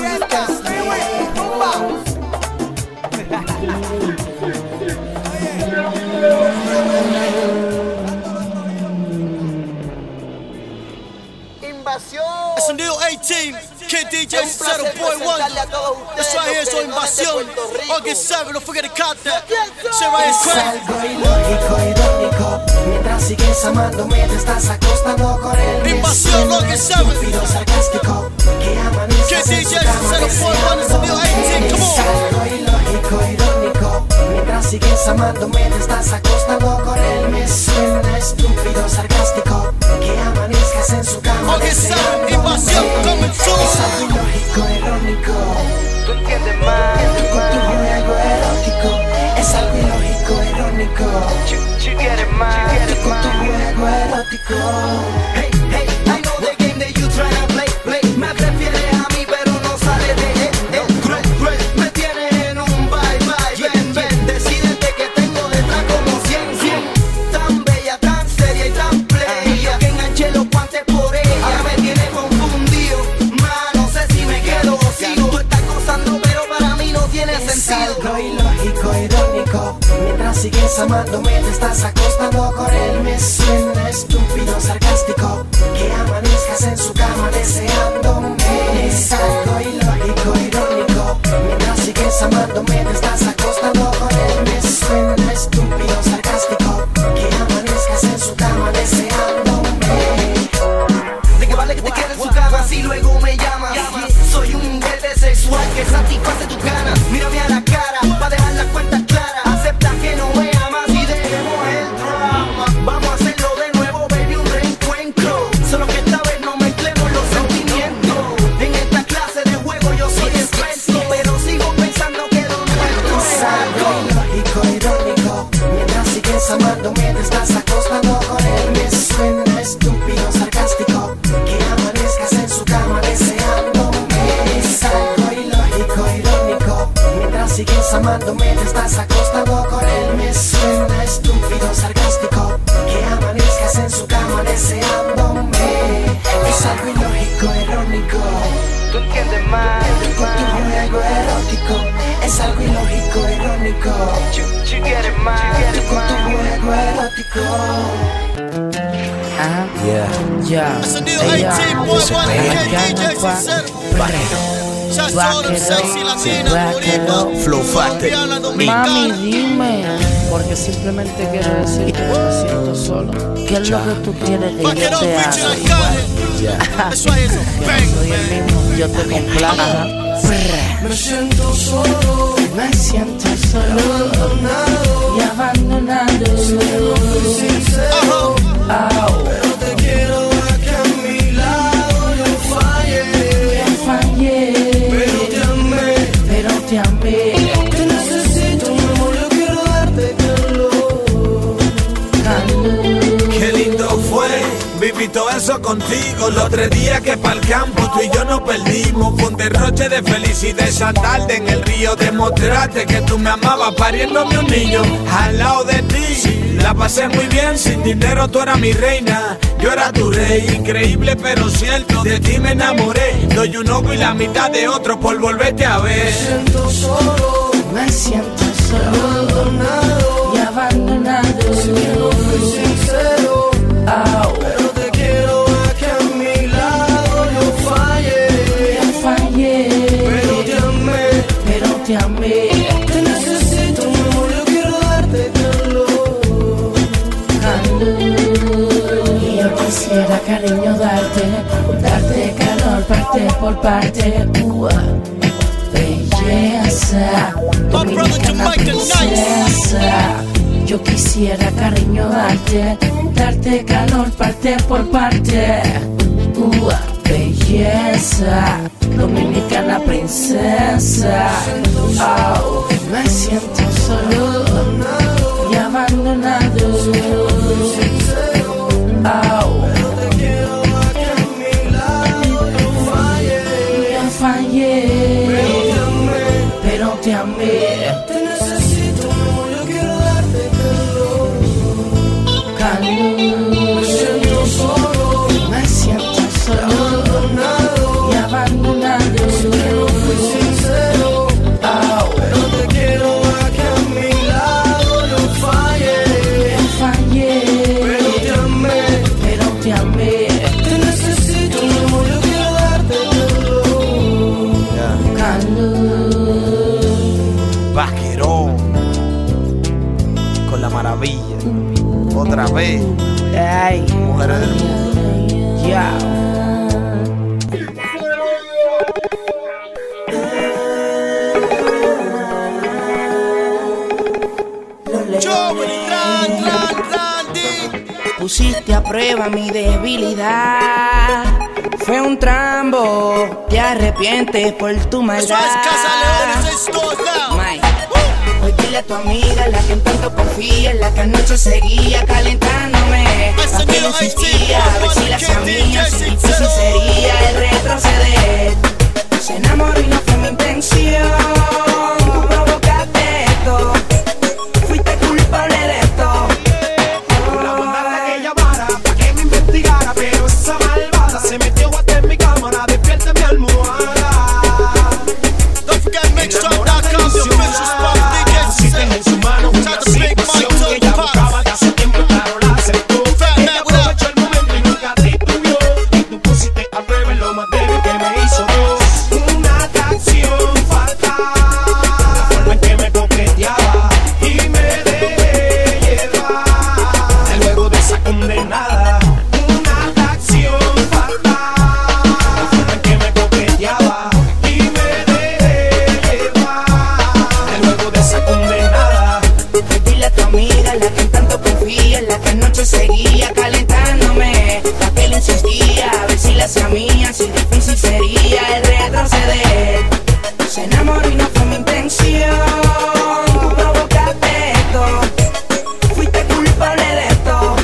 Speaker 15: It's a new 18, Kid DJ Sincero, Boy One. This right here is on Invasión. August 7, don't forget to count that. Shit right here is
Speaker 10: Algo ilógico, irónico. Mientras sigues amándome, te estás acostando con él.
Speaker 15: Invasión, August 7.
Speaker 10: Estúpido, sarcástico. Que amanezcas en su cama deseando. Es algo ilógico, irónico. Mientras sigues amándome, te estás acostando con él. Me suena estúpido, sarcástico. Que amanezcas en su cama deseando.
Speaker 15: Invasión, coming soon.
Speaker 10: Es algo ilógico, irónico.
Speaker 6: Tú entiendes más.
Speaker 10: Con tu juego erótico. Es algo ilógico, irónico.
Speaker 6: Tú quieres más.
Speaker 10: Con tu juego erótico.
Speaker 8: Hey, hey, I know the game that you tryna play. Me prefieres a mí, pero no sale de él. Cruel, me tienes en un bye. Ven, decídete que tengo detrás como 100. Tan bella, tan seria y tan playa. Que enganché los guantes por ella. Ahora me tiene confundido. No sé si me quedo o sigo. Tú estás gozando, pero para mí no tiene
Speaker 10: Es
Speaker 8: sentido.
Speaker 10: algo ilógico, irónico. Mientras sigues amándome, te estás acostando con él. Me suena estúpido, sarcástico. Que amanezcas en su cama deseándome. Es algo ilógico, irónico. Mientras sigues amándome, te estás acostando con él. Me suena estúpido, sarcástico. Que amanezcas en su cama deseándome.
Speaker 8: ¿De qué vale que te quedes en su cama si luego me llamas? Soy un juguete sexual que satisface tus ganas. Mírame a la cara, pa' dejar las cuentas claras. Acepta que no me amas y dejemos el drama. Vamos a hacerlo de nuevo, baby, un reencuentro. Solo que esta vez no mezclemos los sentimientos. En esta clase de juego yo soy experto, pero sigo pensando que lo nuestro
Speaker 10: Es
Speaker 8: es
Speaker 10: algo
Speaker 8: algo.
Speaker 10: ilógico, irónico. Mientras sigues amándome, te estás acostando con él. Me suena estúpido, sarcástico. Que amanezcas en su cama deseándome. Es algo ilógico, irónico. Mientras sigues amándome, te estás acostando con él. Me suena estúpido, sarcástico. Que amanezcas en su cama deseándome. Es algo ilógico, irónico.
Speaker 6: Tú entiendes más.
Speaker 10: Con tu juego erótico. Es algo ilógico, irónico.
Speaker 6: Tú quieres más.
Speaker 10: Con tu juego erótico.
Speaker 11: Ya.
Speaker 15: It's a new 18, Boy One, Kid DJ Sincero. Shout out to them sexy latinas, bonitas.
Speaker 2: Flow Factor.
Speaker 15: Colombiana,
Speaker 11: Mami,
Speaker 15: dominicana.
Speaker 11: dime, porque simplemente quiero decirte que me siento solo. ¿Qué es lo que tú quieres que
Speaker 15: Pa' que
Speaker 11: yo
Speaker 15: no
Speaker 11: te
Speaker 15: pinchen
Speaker 11: haga?
Speaker 15: al caje. This right here is a bang,
Speaker 11: Soy el
Speaker 15: bang.
Speaker 11: mismo, yo te complaco.
Speaker 8: Me siento solo,
Speaker 11: Me siento solo y abandonado.
Speaker 8: sincero.
Speaker 11: Au,
Speaker 8: Pero te quiero aquí a mi lado. Yo fallé,
Speaker 11: fallé,
Speaker 8: pero te amé.
Speaker 11: pero te amé.
Speaker 8: Te necesito, mi amor, yo quiero darte calor.
Speaker 18: Qué lindo fue vivir todo eso contigo. Los 3 días que pa'l campo tú y yo nos perdimos. Fue un derroche de felicidad esa tarde en el río. Demostraste que tú me amabas pariéndome un niño al lado de ti. La pasé muy bien, sin dinero tú eras mi reina. Yo era tu rey, increíble pero cierto. De ti me enamoré, doy un ojo y la mitad de otro por volverte a ver.
Speaker 8: Me siento solo,
Speaker 11: Me siento solo y abandonado.
Speaker 8: si no fui sincero.
Speaker 11: Au,
Speaker 8: Pero te quiero aquí a mi lado. Yo fallé,
Speaker 11: fallé,
Speaker 8: pero te amé.
Speaker 11: pero te amé.
Speaker 8: Te necesito, mi amor, yo quiero darte calor.
Speaker 11: Y yo quisiera, cariño, darte calor, parte por parte. Belleza, dominicana princesa. Yo quisiera, cariño, darte calor, parte por parte. Belleza, dominicana princesa. Oh, me siento solo y abandonado. Oh, yo fallé, pero te amé.
Speaker 8: Te necesito, mi amor, yo quiero darte calor. Me siento solo,
Speaker 11: Me siento solo y abandonado.
Speaker 3: B. Mujeres del mundo.
Speaker 12: Ya. Pusiste a prueba mi debilidad. Fue un trambo, te arrepientes por tu maldad. Mike, hoy dile a tu amiga, la que en tanto confía, la que anoche seguía calentándome. ¿Pa' qué le insistía? A ver si la hacía mía, si difícil sería el retroceder. Se enamoró y no fue mi intención. Tú provocaste esto, fuiste culpable de esto.
Speaker 5: La bondad que llamara, pa' que me investigara, pero esa malvada se metió hasta en mi cámara, despierta mi almohada.
Speaker 3: Don't forget mixtrap.com, the official spot of DJ Sincero.
Speaker 5: En su mano una situación que ella buscaba de hace tiempo, claro la aceptó. Ella aprovechó el momento y nunca titubeó. Y tú pusiste a prueba en lo más débil que me hizo Dios. Una atracción fatal, la forma en que me coqueteaba y me dejé llevar. Luego de esa condenada, una atracción fatal, la forma en que me coqueteaba y me dejé llevar. Luego de esa condenada.
Speaker 12: Dile a tu amiga, la que en tanto confía, la que anoche seguía calentándome. Pa' que le insistía, a ver si la hacía mía, si difícil sería el retroceder. Se enamoró y no fue mi intención. Tú provocaste esto, fuiste culpable de esto.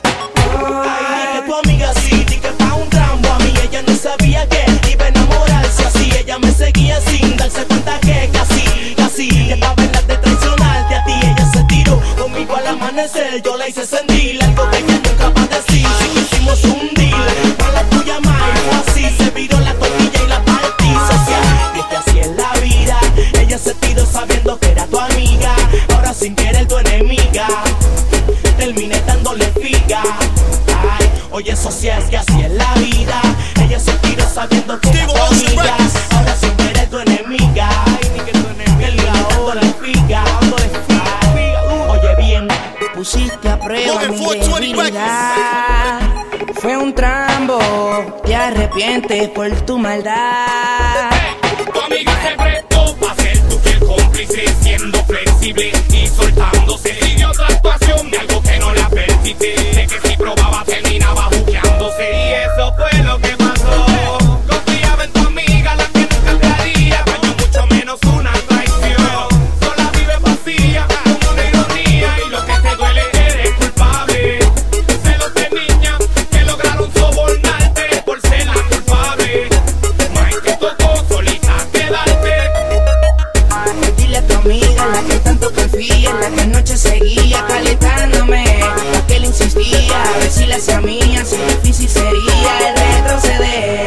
Speaker 5: Ay, que tu amiga sí, di que pa' un trambo. A mí ella no sabía que iba a enamorarse así. Ella me seguía sin darse cuenta que casi que estaba en las de traicionarte a ti. Ella se tiró conmigo al amanecer, yo la hice sentir algo que ella nunca va a decir. Sí que hicimos un deal, con la tuya más y fue así. Se viró la tortilla y la partí social. Y es que así es la vida. Ella se tiró sabiendo que era tu amiga, ahora sin querer tu enemiga. Terminé dándole figa. Ay, oye, eso sí es que así es la vida. Ella se tiró sabiendo que era tu amiga, ahora sin querer tu enemiga. Ay, ni que tu enemiga, dándole figa. Ay, oye bien,
Speaker 12: pusiste a prueba mi debilidad. Fue un trambo, te arrepientes por tu maldad.
Speaker 13: Tu amiga se prestó pa' ser tu fiel cómplice, siendo flexible y soltándose. Siguió otra actuación de algo que no la permití, de que si probaba terminaba buqueándose. Y eso fue lo que pasó. Confiaba en tu amiga, la que nunca te haría daño, mucho menos una traición. Sola vive vacía, con una ironía, y lo que te duele eres culpable. Celos de niña que lograron sobornarte por ser la culpable. Mike te tocó solita quedarte.
Speaker 12: Dile a tu amiga, la que tanto confía, la que anoche seguía calentándome. Pa' que le insistía, a ver si la hacía mía, si difícil sería el retroceder.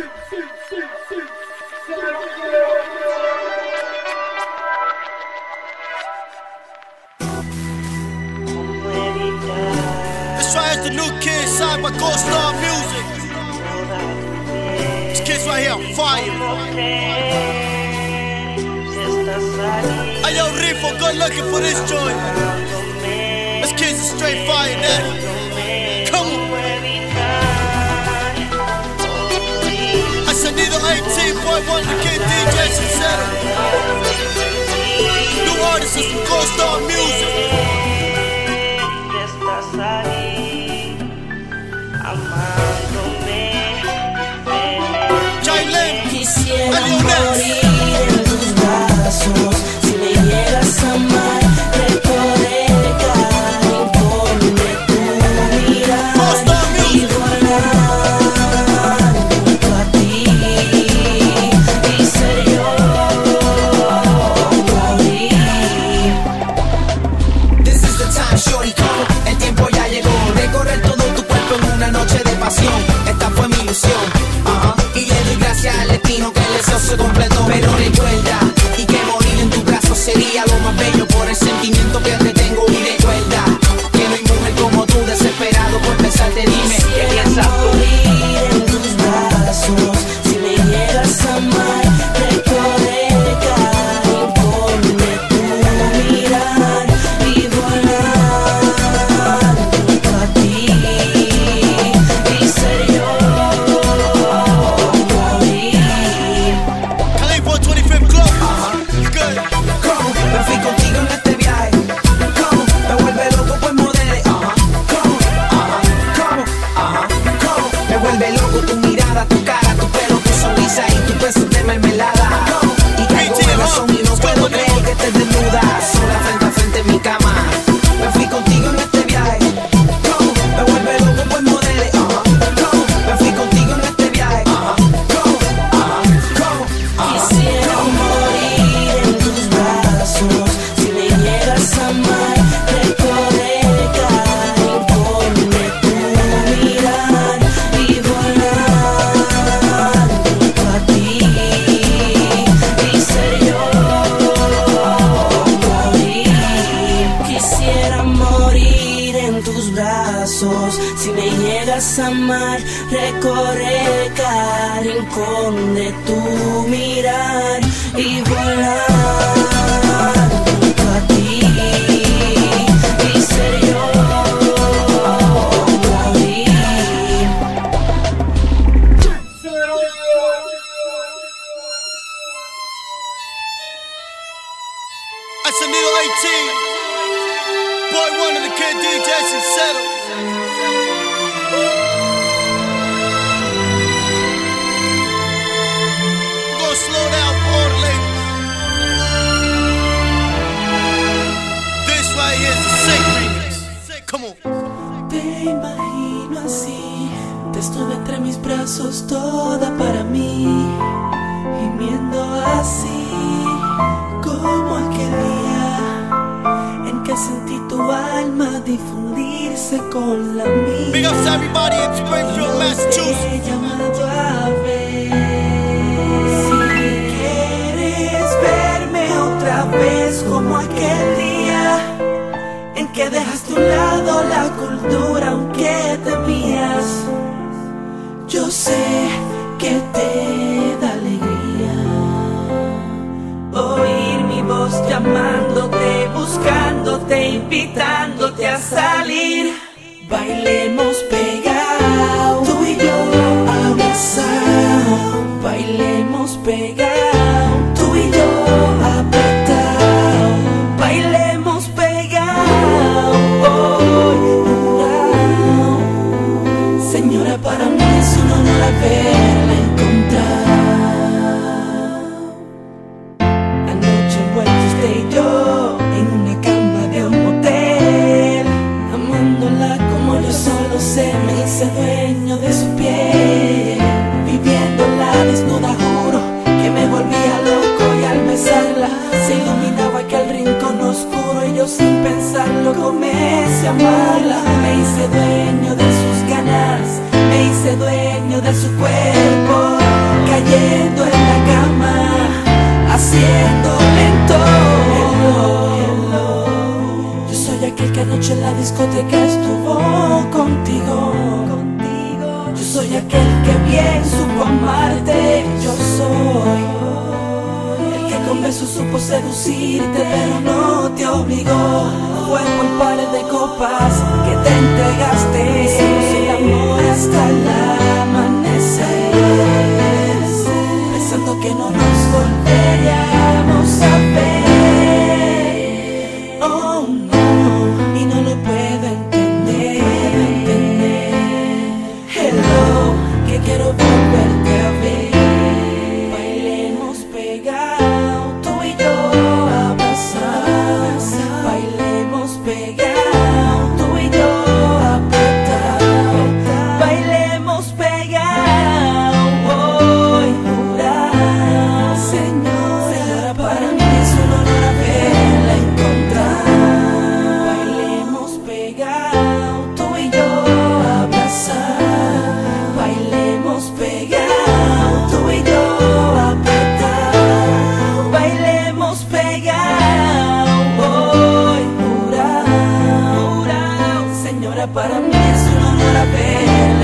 Speaker 3: This right here's the new kid signed by Gold Star Music. This kid's right here on fire. Hey yo, Rifo, good looking for this joint. This kid's a straight fire, daddy. Come on. I said neither 18.1 the kid DJ Sincero. New artist is from Gold Star Music.
Speaker 10: Quisiera morir en tus brazos, si me llegas a amar, recorrer cada rincón de tu mirada y volar junto a ti y ser yo morir.
Speaker 19: This is the time, shorty, come. El tiempo ya llegó, recorrer todo tu cuerpo en una noche de pasión. Esta fue mi ilusión. Y le doy gracias al destino que el deseo se completó. Pero recuerda, y que morir en tus brazos sería lo más bello por el sentimiento que te tengo. Y recuerda, que no hay mujer como tú desesperado por pensarte. Dime, ¿qué piensas tú?
Speaker 10: Morir en tus brazos, si me llegas a amar, recorrer cada rincón de tu mirar y volar junto sabes amar, recorre cada rincón de tu mirar y volar junto a ti y ser yo.
Speaker 15: Sonido 18, Boy Wonder, the Kid DJ Sincero. We're gonna slow down for all the ladies. This right here is the sick remix. Come on.
Speaker 10: Te imagino así, desnuda entre mis brazos, toda para mí, gimiendo así, como aquel día en que sentí tu alma difundirse con la mía.
Speaker 15: Big ups to everybody in Springfield, Massachusetts.
Speaker 10: Te he llamado a ver si quieres verme otra vez como aquel día en que dejaste a un lado la cultura aunque temías. Yo sé que te da alegría oír mi voz llamándote, buscándote, invitándote a salir. Bailemos pegados, tú y yo abrazados. Bailemos pegados, tú y yo apretados. Bailemos pegados, oh, señora, para mí es un honor haberla encontrado. Anoche envueltos usted y yo en una cama de un motel, amándola como yo solo sé, me hice dueño de su piel, viviéndola desnuda, juro que me volvía loco y al besarla se iluminaba aquel rincón oscuro y yo sin pensarlo comencé a amarla. Me hice dueño de sus ganas, me hice dueño de su cuerpo, cayendo en la cama, haciendo lento. Yo soy aquel que anoche en la discoteca estuvo contigo. Yo soy aquel que bien supo amarte. Yo soy el que con besos supo seducirte, pero no te obligó. Fue por pares de copas que te entregaste. Hicimos el amor hasta el amanecer, pensando que no nos volveríamos a ver. Oh no, y no lo puedo entender. Hello, que quiero volverte a ver. Bailemos pegados, tú y yo abrazados. Bailemos pegados, tú y yo apretados. Bailemos pegados, hoy jurado. Señora, para mí es un honor haberla encontrado. Bailemos pegados, tú y yo abrazados. Bailemos pegados, tú y yo apretados. Bailemos pegados, hoy jurado. Señora, para mí es un honor haberla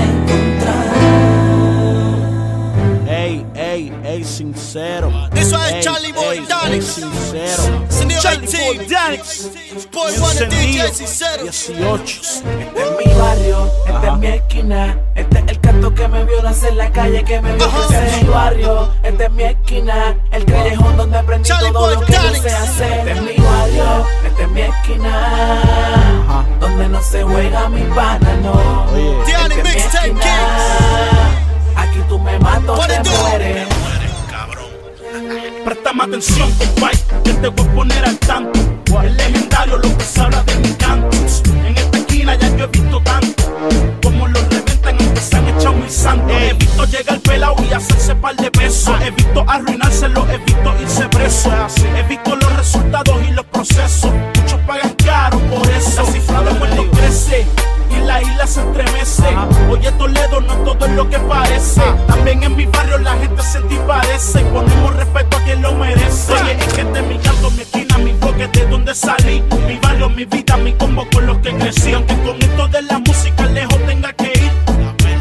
Speaker 10: encontrado.
Speaker 20: Ey, sincero.
Speaker 15: This one is Charlie Boy Donix.
Speaker 20: Sincero.
Speaker 15: Charlie Boy Donix. Boy Wonder DJ Sincero.
Speaker 20: 18.
Speaker 8: Este es mi barrio, esta es mi esquina. Este es el canto que me vio nacer en la calle, que me vio crecer. Este es mi barrio, esta es mi esquina. El callejón donde aprendí todo lo que yo sé hacer. Este es mi barrio, esta es mi esquina, donde no se juega mi pana, no. Esta es mi esquina. Aquí tú me matas, te mueres.
Speaker 20: Préstame atención, compay, que te voy a poner al tanto. El legendario, lo que se habla de mis cantos. En esta esquina ya yo he visto tanto, como los reventan aunque se han echado mil santos. He visto llegar pelado y hacerse par de besos. He visto arruinárselo, he visto irse preso. He visto los resultados y los procesos. Muchos pagan caro por eso. La cifra de muertos crece y la isla se estremece. Oye, Toledo, no todo es lo que parece. También en mi barrio la gente se parece. Y ponemos respeto a quien lo merece. Oye, es que este es mi canto, mi esquina, mi bloque, de donde salí. Mi barrio, mi vida, mi combo con los que crecí. Aunque con esto de la música lejos tenga que ir,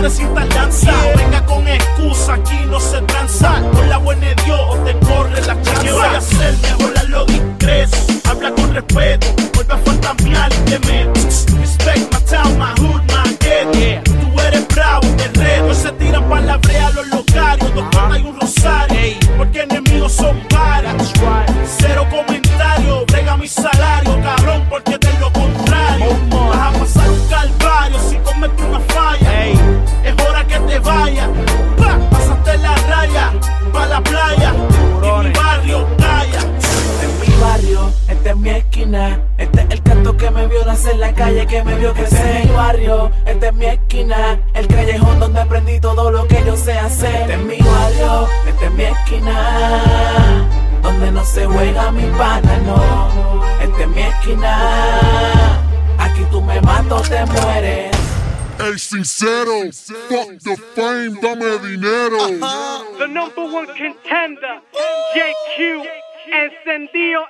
Speaker 20: siempre sin tardanza. Venga con excusa, aquí no se tranza. Con la buena de Dios o te corre la chanza. Que vaya a ser mejor lo discreto. Habla con respeto, vuelve a fantasmear y te metes. Respect my town, my hood, my ghetto. Tú eres bravo, guerrero. No se tiran pa' la brea los locarios. Dos cortas y un rosario. Porque enemigos son varios. Cero comentarios, brega mi salario, cabrón, porque de lo contrario vas a pasar un calvario si cometes una falla. Es hora que te vayas. Pasaste la raya, pa' la playa. Y mi barrio calla.
Speaker 8: Este es mi barrio, esta es mi esquina. Este es el canto que me vio nacer en la calle, que me vio crecer. Este es mi barrio, esta es mi esquina. El callejón donde aprendí todo lo que yo sé hacer. Este es mi barrio, esta es mi esquina. Donde no se juega mi pana, no. Esta es mi esquina. Aquí tú me mato, te mueres.
Speaker 21: El sincero, fuck the fame, dame dinero.
Speaker 6: The number one contender, JQ, Encendido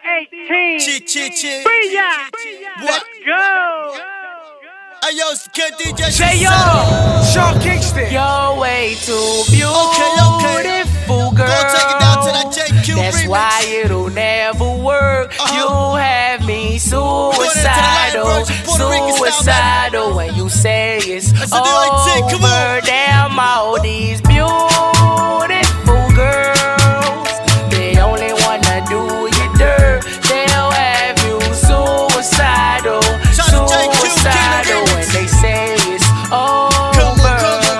Speaker 6: 18. Brilla, let's go.
Speaker 15: Hey yo, it's Kid DJ.
Speaker 19: Say yo, Sean Kingston. You're way too beautiful, girl.
Speaker 15: Go take it down to that JQ
Speaker 19: That's
Speaker 15: remix.
Speaker 19: why it'll never work. You have me suicidal, suicidal when you say it's over. Damn, all these beautiful girls, they only wanna do you dirt. They'll have you suicidal, suicidal when they say it's over.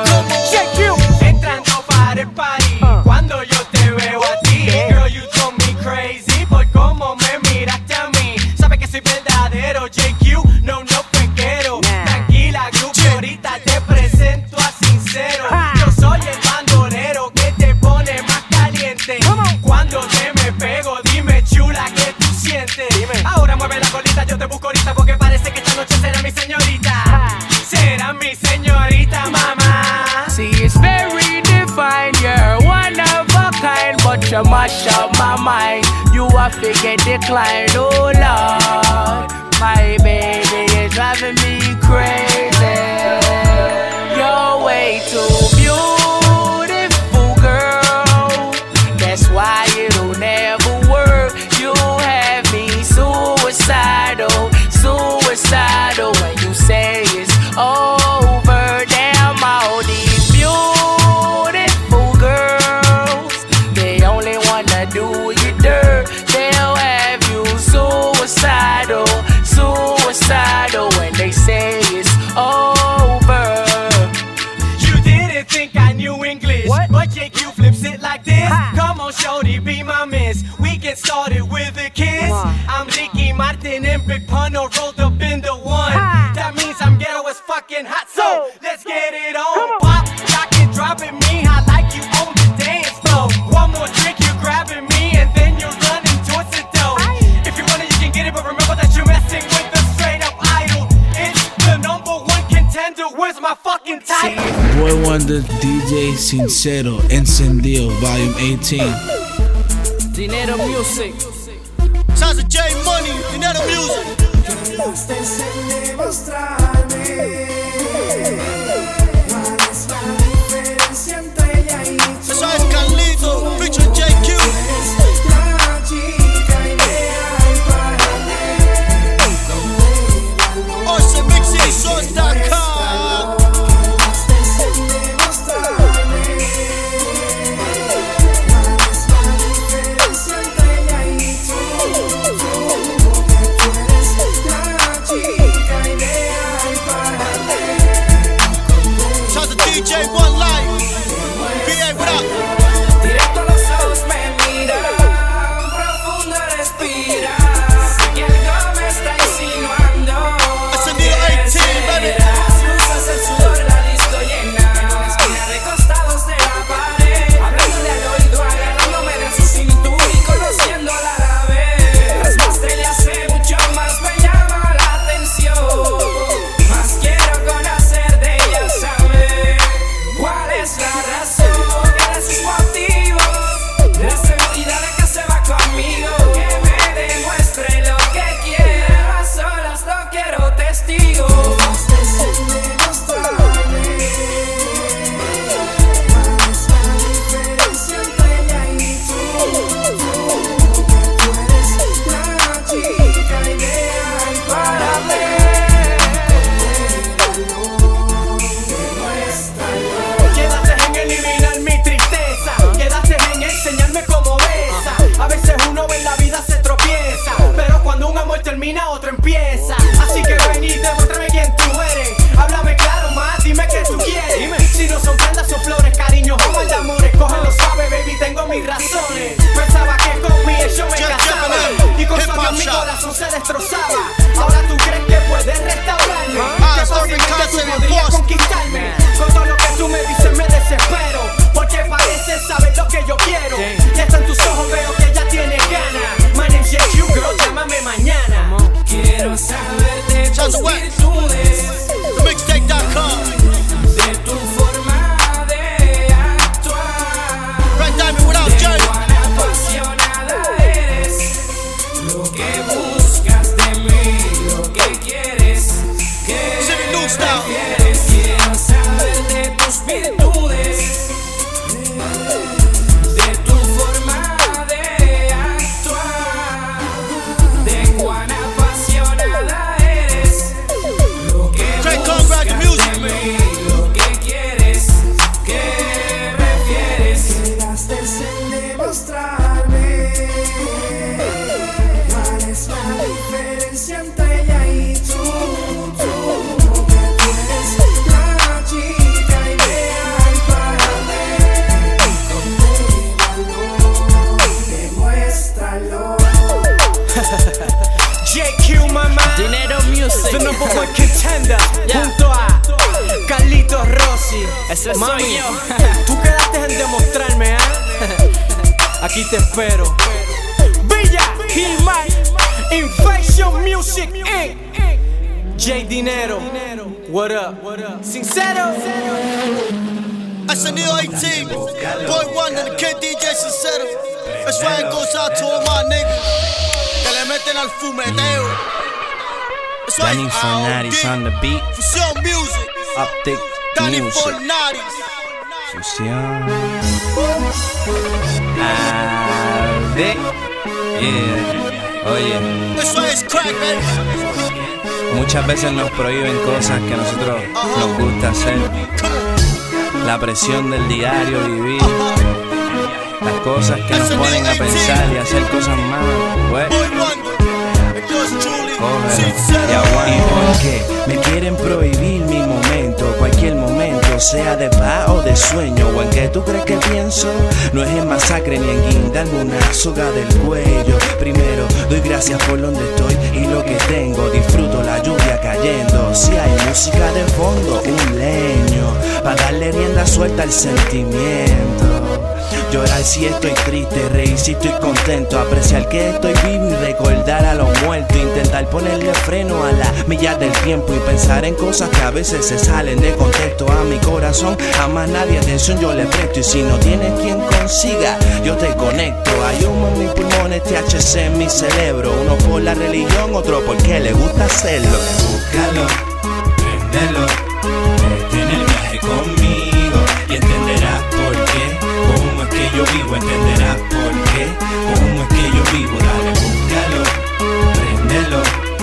Speaker 8: Entrando para el party, cuando yo te veo a ti, girl, you drove me crazy por cómo me miraste a mí. Sabes que soy verdadero, JQ, no pequero. Tranquila, grupo, ahorita te presento a Sincero. Yo soy el bandolero que te pone más caliente. Cuando te me pego, dime chula, ¿qué tú sientes? Ahora mueve la colita, yo te busco ahorita porque parece que esta noche será mi señorita. Será mi señorita, mamá.
Speaker 19: See, it's very defined, you're one of a kind, but you mash up my mind. You have to get declined, oh Lord. My baby is driving me crazy. You're way too beautiful, girl. That's why it'll never work. You have me suicidal, suicidal when you say it's over. Damn, all these beautiful girls, they only wanna do you dirt. They'll have you suicidal, suicidal when they say it's over.
Speaker 8: You didn't think I knew English, but JQ flips it like this. Come on, shorty, be my miss. We get started with a kiss. I'm Ricky Martin and Big Pano rolled up in the one. That means I'm ghetto as fucking hot, so let's get it on. Pop, lock and dropping me, I like you on the dance floor. One more drink, you're grabbing me, and then you're running towards the door. If you want it, you can get it, but remember that you're messing with the straight up idol. It's the number one contender. Where's my fucking title?
Speaker 1: Boy Wonder, DJ Sincero, Encendido, Volume 18.
Speaker 11: Dinero Music.
Speaker 15: Sounds of J Money, Dinero Music.
Speaker 5: Gustes en demostrarme cuál es la diferencia entre ella y tú.
Speaker 15: Eso es Carlito, feature JQ.
Speaker 5: Eres la chica ideal para mí.
Speaker 15: OceanMixingSource.com.
Speaker 5: Gustes en demostrarme cuál es la diferencia entre ella y tú.
Speaker 19: destrozaba. Ahora tú crees que puedes restaurarme. Que fácilmente tú podrías conquistarme. Con todo lo que tú me dices me desespero. Porque pareces saber lo que yo quiero. Ya está en tus ojos, veo que ya tienes ganas. My name's JQ, girl, llámame mañana.
Speaker 11: Quiero saber de tus virtudes,
Speaker 15: Mixtape.com.
Speaker 11: de tu forma de actuar.
Speaker 15: Right Diamond, what up, Jay?
Speaker 11: Cuán apasionada eres, lo que buscas de mí, lo que quieres, que prefieres. Quiero saber de tus virtudes, de tu forma de actuar, de cuán apasionada eres, lo que buscas de mí, lo que quieres, que prefieres. Llegaste en demostrarme cuál es la diferencia entre ella y tú. Que tú eres la chica ideal para mí. Demuéstralo.
Speaker 19: JQ, mamá.
Speaker 9: Dinero Music.
Speaker 19: The number one contender. Junto a Carlitos Rossi.
Speaker 9: Ese soy
Speaker 19: Mami,
Speaker 9: yo.
Speaker 19: tú quedaste en demostrarme, Aquí te espero. Villa, He-Man, Infection Music, Inc. J Dinero. What up? Sincero.
Speaker 15: Ascendido 18, Boy One and the Kid DJ Sincero. That's why it goes out to all my niggas que le meten al fumeteo. That's why
Speaker 9: Danny Fornaris on the beat.
Speaker 15: Fusion Music.
Speaker 9: Optic
Speaker 15: Danny
Speaker 9: Music.
Speaker 15: Fornaris.
Speaker 9: Fusión. Yeah. Oye.
Speaker 15: That's why it's crack, baby.
Speaker 9: Muchas veces nos prohíben cosas que a nosotros nos gusta hacer. La presión del diario vivir. Las cosas que nos ponen a pensar y hacer cosas malas. Pues, y aguanta. ¿Y por qué me quieren prohibir mi momento? Cualquier momento, sea de paz o de sueño. ¿O en qué tú crees que pienso? No es en masacre ni en guindarme una soga del cuello. Primero, doy gracias por donde estoy y lo que tengo. Disfruto la lluvia cayendo. Si hay música de fondo, un leño para darle rienda suelta al sentimiento. Llorar si estoy triste, reír si estoy contento, apreciar que estoy vivo y recordar a los muertos. Intentar ponerle freno a la millas del tiempo y pensar en cosas que a veces se salen de contexto. A mi corazón a más nadie atención yo le presto. Y si no tienes quien consiga, yo te conecto. Hay humo en mis pulmones, THC en mi cerebro. Uno por la religión, otro porque le gusta hacerlo. Búscalo, préndelo, vete en el viaje conmigo y entenderás por qué. Cómo es que yo vivo, entenderás por qué. Cómo es que yo vivo, dale, búscalo, préndelo,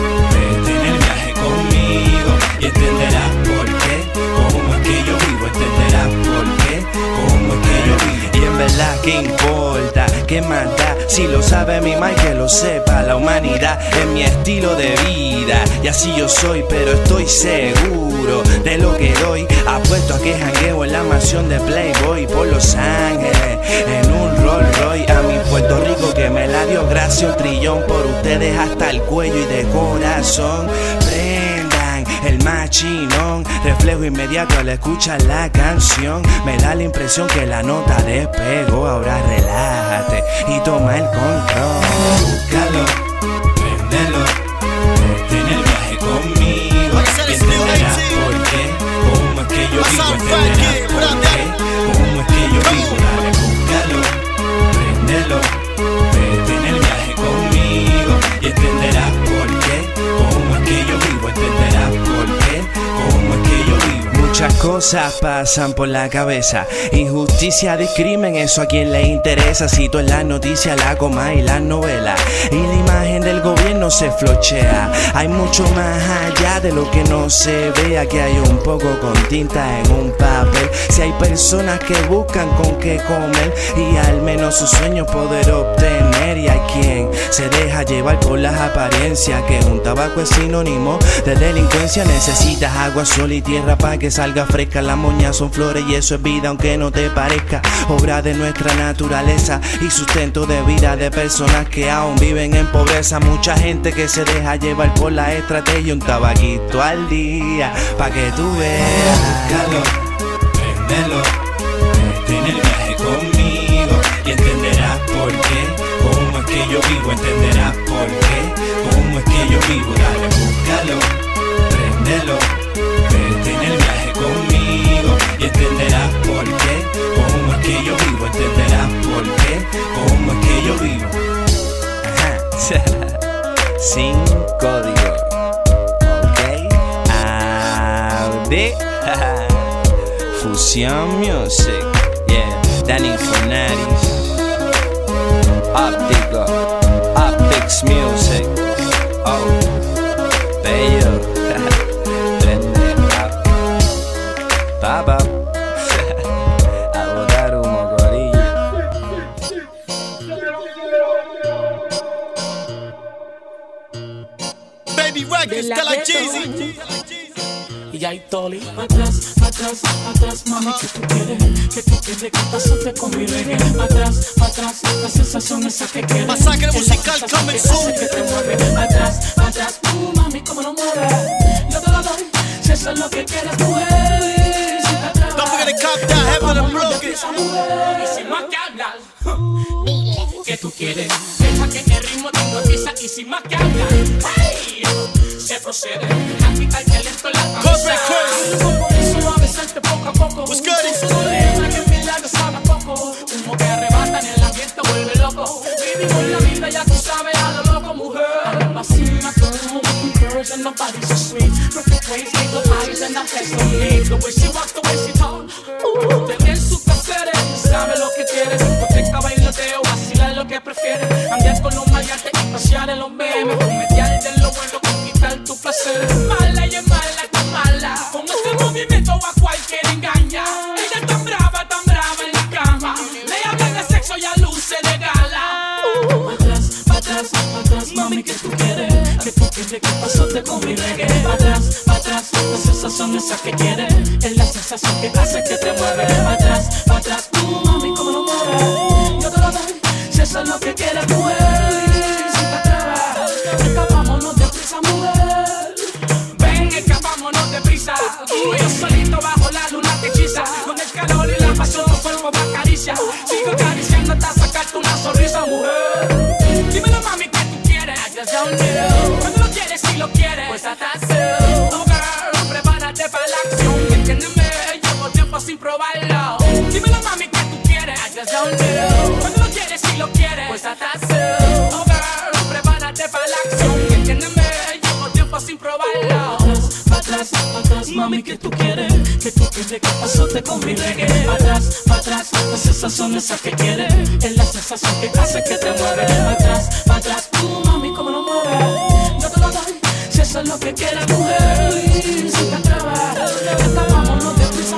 Speaker 9: vete en el viaje conmigo y entenderás por qué. Cómo es que yo vivo, entenderás por qué. Cómo es que yo vivo. Y en verdad, ¿qué importa? ¿Qué más da? Si lo sabe mi madre, que lo sepa la humanidad. Es mi estilo de vida y así yo soy, pero estoy seguro de lo que doy. Apuesto a que jangueo en la mansión de Playboy por Los Ángeles en un Rolls Royce. A mi Puerto Rico que me la dio gracias un trillón por ustedes hasta el cuello y de corazón. Prendan el machinón, reflejo inmediato al escuchar la canción. Me da la impresión que la nota despegó. Ahora relájate y toma el control. Búscalo, préndelo, vete en el viaje conmigo y entenderás por qué. Cómo es que yo vivo, entenderás por qué. Cómo es que yo vivo, dale, búscalo, préndelo, vete en el viaje conmigo y entenderás por qué. Cómo es que yo vivo, entenderás por qué. Cómo es que yo vivo. Muchas cosas pasan por la cabeza. Injusticia, discrimen, eso a quien le interesa. Cito en las noticias, la coma y las novelas. Y la imagen del gobierno se flochea. Hay mucho más allá de lo que no se ve. Aquí hay un poco con tinta en un papel. Si hay personas que buscan con qué comer y al menos sus sueños poder obtener. Y hay quien se deja llevar por las apariencias, que un tabaco es sinónimo de delincuencia. Necesitas agua, sol y tierra para que salga fresca florezca. Las moñas son flores y eso es vida aunque no te parezca. Obra de nuestra naturaleza y sustento de vida de personas que aún viven en pobreza. Mucha gente que se deja llevar por la estrategia. Un tabaquito al día pa' que tú veas.
Speaker 14: Búscalo, préndelo, vete en el viaje conmigo y entenderás por qué. Cómo es que yo vivo, entenderás por qué. Cómo es que yo vivo, dale, búscalo, préndelo, vete en el viaje conmigo y entenderás por qué. Cómo es que yo vivo, entenderás por qué. Cómo es que yo vivo.
Speaker 9: Sin código, ok. Audi. Fusion Music, yeah. Danny Fernández. Óptico, Optics Music. Oh, bello. Prende up. Baba. A botar humo, corillo.
Speaker 15: Baby Records, de la Jeezy.
Speaker 20: Y ahí Toli. Atrás, atrás, atrás, mami, que tú quieres, que pasaste con mi reggae. Atrás, atrás, la sensación esa que quieres.
Speaker 15: Masacre musical coming soon.
Speaker 20: Que te mueve. Atrás, atrás, mami, cómo lo mueves. Yo te lo doy, si eso es lo que quieres, mujer.
Speaker 15: Don't forget to cop that, heaven and broken.
Speaker 20: Y sin más que hablar, que tú quieres. Deja que el ritmo te hipnotiza y sin más que hablar, hey, se procede a quitar que lento la cabeza. Eso a besarte poco a poco.
Speaker 15: What's good?
Speaker 20: Deja que milagro sabe a poco. Humo que arrebata en el ambiente vuelve loco. Vivimos la vida, ya tú sabes, a lo loco, mujer. Vacina como with girls and nobody's so sweet. Perfect ways, make the eyes and that has no need. The way she walks, the way she talk. Te ve en su placeres, sabe lo que quieres. Discoteca, bailoteo, vacilar lo que prefieres. Andar con los maleantes y pasear en los memes. Promediar de lo bueno, conquistar tu placer. Mala y es mala, tan mala. Con este movimiento a cualquier engaña. Ella tan brava en la cama. Le hablan de sexo y a luces de gala. Atrás, mami, que tú quieres. Que pasaste con mi reggae. Atrás, la sensación esa que quieres. Es la sensación que hace que te mueve. Atrás, mami, cómo lo mueves. Yo te lo doy, si eso es lo que quieres, mujer. Si te atreves, escapámonos de prisa, mujer. Ven, escapámonos de prisa. Yo solito bajo la luna te hechiza. Con el calor y la pasión tu cuerpo me acaricia. Sigo acariciando hasta sacarte una sonrisa, mujer. Dímelo, mami, que tú quieres. I just don't know. Cuando lo quieres, si lo quieres, pues atrás. Oh, girl, prepárate para la acción. Entiéndeme, llevo tiempo sin probarlo. Dímelo, mami, que tú quieres. I just don't know. Cuando lo quieres, si lo quieres, pues atrás. Oh, girl, prepárate para la acción. Entiéndeme, llevo tiempo sin probarlo. Atrás, mami, que tú quieres. Que pasaste con mi reggae. Atrás, la sensación esa que quieres. Es la sensación que hace que te mueve. Atrás, mami, cómo lo mueves. Yo te lo doy, si eso es lo que quieres, mujer. Si te atreves, escapámonos de prisa,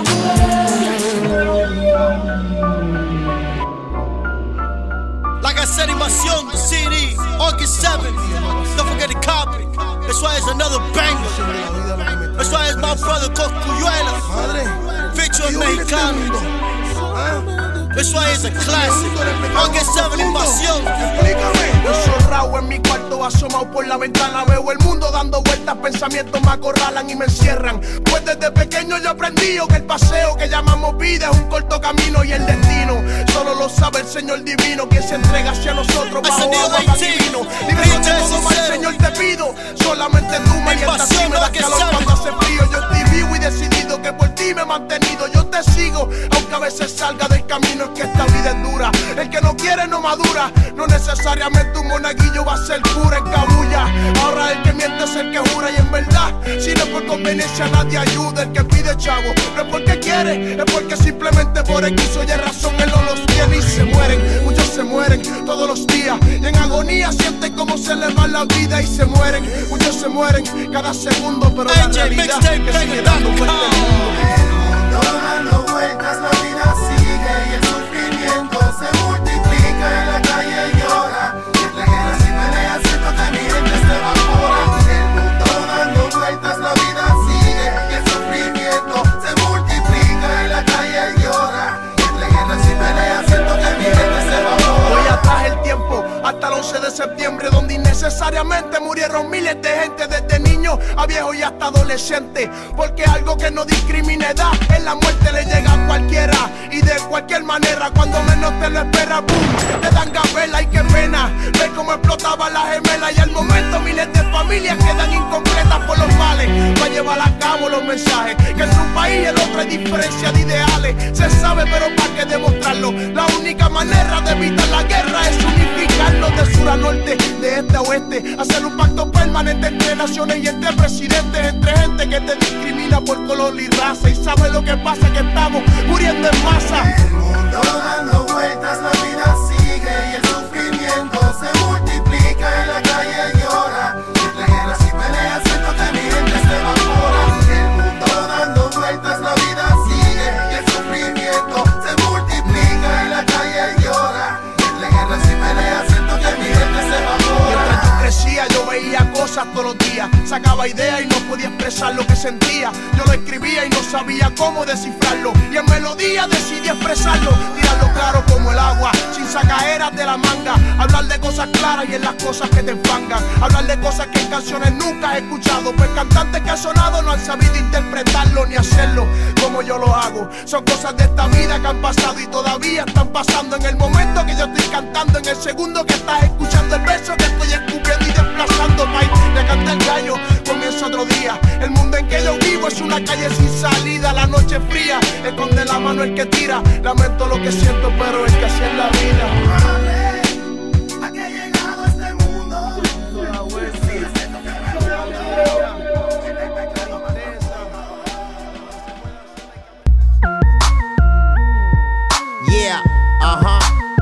Speaker 20: mujer.
Speaker 15: Like I said, Invasión, the CD, August 7th. Don't forget to copy. That's why it's another banger. That's why it's my brother Coscuyuela. Featuring Mexicano. That's why it's a classic. August 7th, Invasión.
Speaker 2: Explícame. Yo zorrao en mi cuarto, asomado por la ventana. Veo el mundo dando vueltas, pensamientos me acorralan y me encierran. Pues desde pequeño yo aprendí que el paseo que llamamos vida es un corto camino y el destino solo lo sabe el Señor divino, quien se entrega hacia nosotros bajo agua divino. Líbrame de todo mal, Señor, te pido. Solamente tú me orientas y me das calor cuando hace frío. Yo estoy vivo y decidido que por ti me he mantenido. Yo te sigo, aunque a veces salga del camino. Es que esta vida es dura. El que no quiere no madura. No necesariamente un monaguillo va a ser pura en cabulla. Ahora el que miente es el que jura. Y en verdad, si no es por conveniencia nadie ayuda. El que pide chavo no es porque quiere, es porque simplemente por X o Y razón él no los tiene y se mueren. Muchos se mueren todos los días y en agonía sienten como se les va la vida y se mueren. Muchos se mueren cada segundo, pero la realidad es que sigue dando vueltas el mundo.
Speaker 5: Dando vueltas la vida sigue y el sufrimiento se multiplica en la calle llora. Entre guerras y peleas siento que mi gente se evapora. El mundo dando vueltas la vida sigue y el sufrimiento se multiplica.
Speaker 2: innecesariamente murieron miles de gente, desde niños a viejos y hasta adolescentes. Porque algo que no discrimina edad, en la muerte le llega a cualquiera y de cualquier manera. Cuando menos te lo esperas, boom, te dan gabela y qué pena ver cómo explotaban las gemelas. Y al momento miles de familias quedan incompletas por los males para llevar a cabo los mensajes. Que en un país y el otro hay diferencia de ideales. Se sabe, pero ¿para qué demostrarlo? La única manera de evitar la guerra es unificarnos de sur a norte, de este a oeste. Hacer un pacto permanente entre naciones y entre presidentes, entre gente que te discrimina por color y raza. Y sabes lo que pasa, que estamos muriendo en masa.
Speaker 5: El mundo dando vueltas, la vida sigue y el sufrimiento se multiplica. En la calle llora, entre guerras y peleas siento que mi gente se evapora. El mundo dando vueltas, la vida sigue y el sufrimiento se multiplica. En la calle llora, entre guerras y peleas siento que mi gente se evapora.
Speaker 2: Mientras yo crecía yo veía cosas todos los días, sacaba ideas y no podía expresar lo que sentía. Yo lo escribía y no sabía cómo descifrarlo, y en melodía decidí expresarlo, tirarlo claro como el agua, sin sacaderas de la manga. Hablar de cosas claras y en las cosas que te enfangan. Hablar de cosas que en canciones nunca he escuchado, pues cantantes que han sonado no han sabido interpretarlo ni hacerlo como yo lo hago. Son cosas de esta vida que han pasado y todavía están pasando. En el momento que yo estoy cantando, en el segundo que estás escuchando el verso que estoy escupiendo y desplazando, Mike, le canta el gallo, comienza otro día. El mundo en que yo vivo es una calle sin salida. La noche fría, esconde la mano el que tira. Lamento lo que siento, pero es que así es la vida.
Speaker 5: ¿A qué ha llegado este mundo? Sigue siendo que
Speaker 4: Yeah, ajá.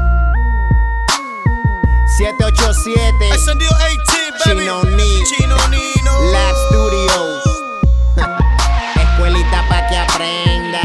Speaker 4: 787
Speaker 15: Encendido 18, baby.
Speaker 4: Chino Nino Lab Studios. Escuelita pa' que aprenda.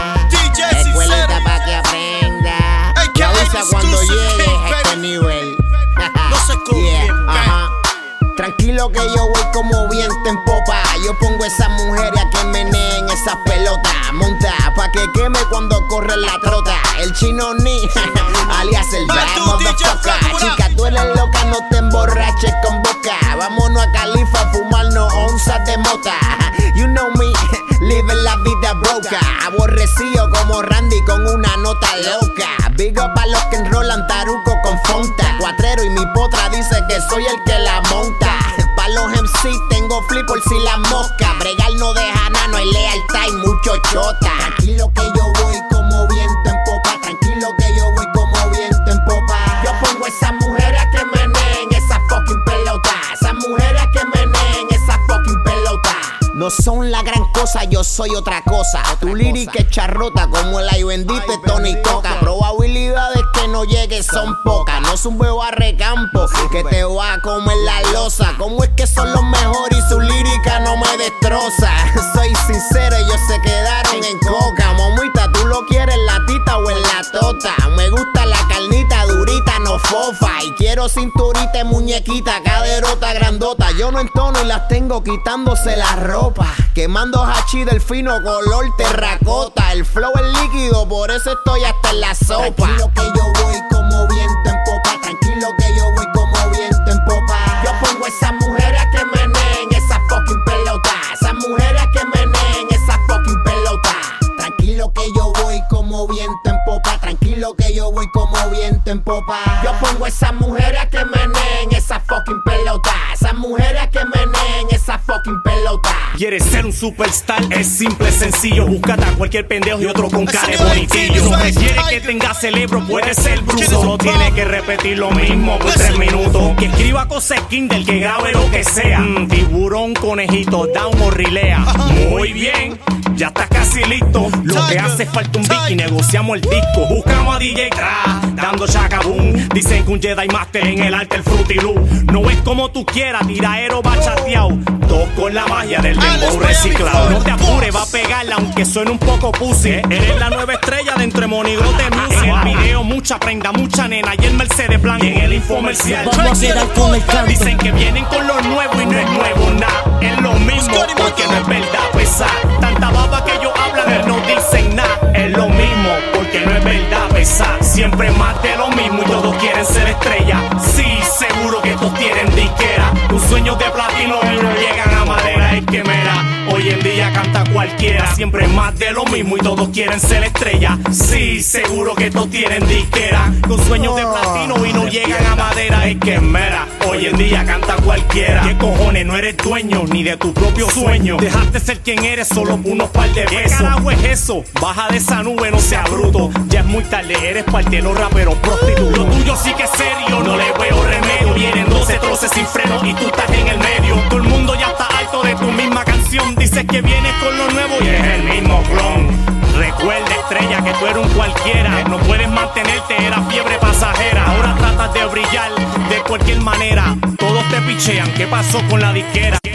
Speaker 4: Escuelita pa' que aprenda. Y avisa cuando llegues a este nivel.
Speaker 15: No se
Speaker 4: yeah, ajá. Tranquilo que yo voy como viento en popa. Yo pongo esas mujeres a que meneen esas pelotas. Monta pa' que queme cuando corre la trota. El Chino Ni, alias el bad motherfucker. Chica, tú eres loca, no te emborraches con boca. Vámonos a Califa a fumarnos onzas de mota. You know me, living la vida broca. Aborrecido como Randy con una nota loca. Big up a los que enrolan taruco con fonta. Cuatrero y mi potra dice que soy el que la monta. Pa' los MC tengo flip por si la mosca. Bregar no deja nada, no hay lealtad y mucho chota. Tranquilo que yo voy como viento en popa. Tranquilo que yo voy como viento en popa. Yo pongo esas mujeres a que meneen esa fucking pelota. Esas mujeres a que meneen esa fucking pelota. No son la gran cosa, yo soy otra cosa. Tu lírica es charrota como el ay bendito de Tony Coca. Probabilidades que no llegue son pocas. No es un huevo a recampo que te va a comer la losa. ¿Cómo es que son los mejores y su lírica no me destroza? Soy sincero, ellos se quedaron en coca. Momita, ¿tú lo quieres en la tita o en la tota? Me gusta la carnita durita, no fofa. Y quiero cinturita, muñequita, caderota grandota. Yo no entono y las tengo quitándose la ropa. Quemando hachi del fino color terracota. El flow es líquido, por eso estoy hasta en la sopa. Tranquilo que yo voy como viento en popa. Tranquilo que yo voy como viento en popa. Yo pongo esas mujeres a que meneen esa fucking pelota. Esas mujeres a que meneen esa fucking pelota. Tranquilo que yo voy como viento en popa. Tranquilo que yo voy como viento en popa. Yo pongo esas mujeres a que meneen esa fucking pelota. Esas mujeres a que meneen esa fucking pelota.
Speaker 20: ¿Quieres ser un superstar? Es simple, sencillo. Búscate a cualquier pendejo y otro con cara de bonitillo. No requiere que tenga cerebro, puede ser bruto. Solo tiene que repetir lo mismo por 3 minutos. Que escriba cosas Kindle, que grabe lo que sea. Tiburón, conejito, down o rilea. Muy bien, ya estás casi listo. Lo que hace falta un beat y negociamos el disco. Buscamos a DJ Tra, dando chacaboom. Dicen que un Jedi Master en el arte el Fruity Loop. No es como tú quieras, tiraero bachateado. Dos con la magia del dembow reciclado. No te apures, va a pegarla aunque suene un poco pussy. Eres la nueva estrella dentro de Monigote Music. En el video mucha prenda, mucha nena y el Mercedes blanco. Y en el infomercial
Speaker 10: vamos a quedar con el canto.
Speaker 20: Dicen que vienen con lo nuevo y no es nuevo nada. Es lo mismo porque no es verdad pesar. Tanta baba que ellos hablan y no dicen nada. Es lo mismo porque no es verdad pesar. Siempre más de lo mismo y todos quieren ser estrella. Sí, seguro que estos tienen disquera.
Speaker 13: cualquiera. Siempre más de lo mismo y todos quieren ser estrella. Sí, seguro que todos tienen disquera, con sueños de platino y no llegan a madera. Es que mera, hoy en día canta cualquiera. ¿Qué cojones? No eres dueño ni de tu propio sueño. Dejaste ser quien eres solo por unos par de pesos. ¿Qué carajo es eso? Baja de esa nube, no sea bruto. Ya es muy tarde, eres parte de los raperos prostitutos. Lo tuyo sí que es serio, no le veo remedio. Vienen 12 troces sin freno y tú estás en el medio. Todo el mundo ya está harto de tu misma canción. Dices que vienes con lo nuevo y es el mismo clon. Recuerda, estrella, que tú eres un cualquiera. No puedes mantenerte, era fiebre pasajera. Ahora tratas de brillar de cualquier manera. Todos te pichean, ¿qué pasó con la disquera?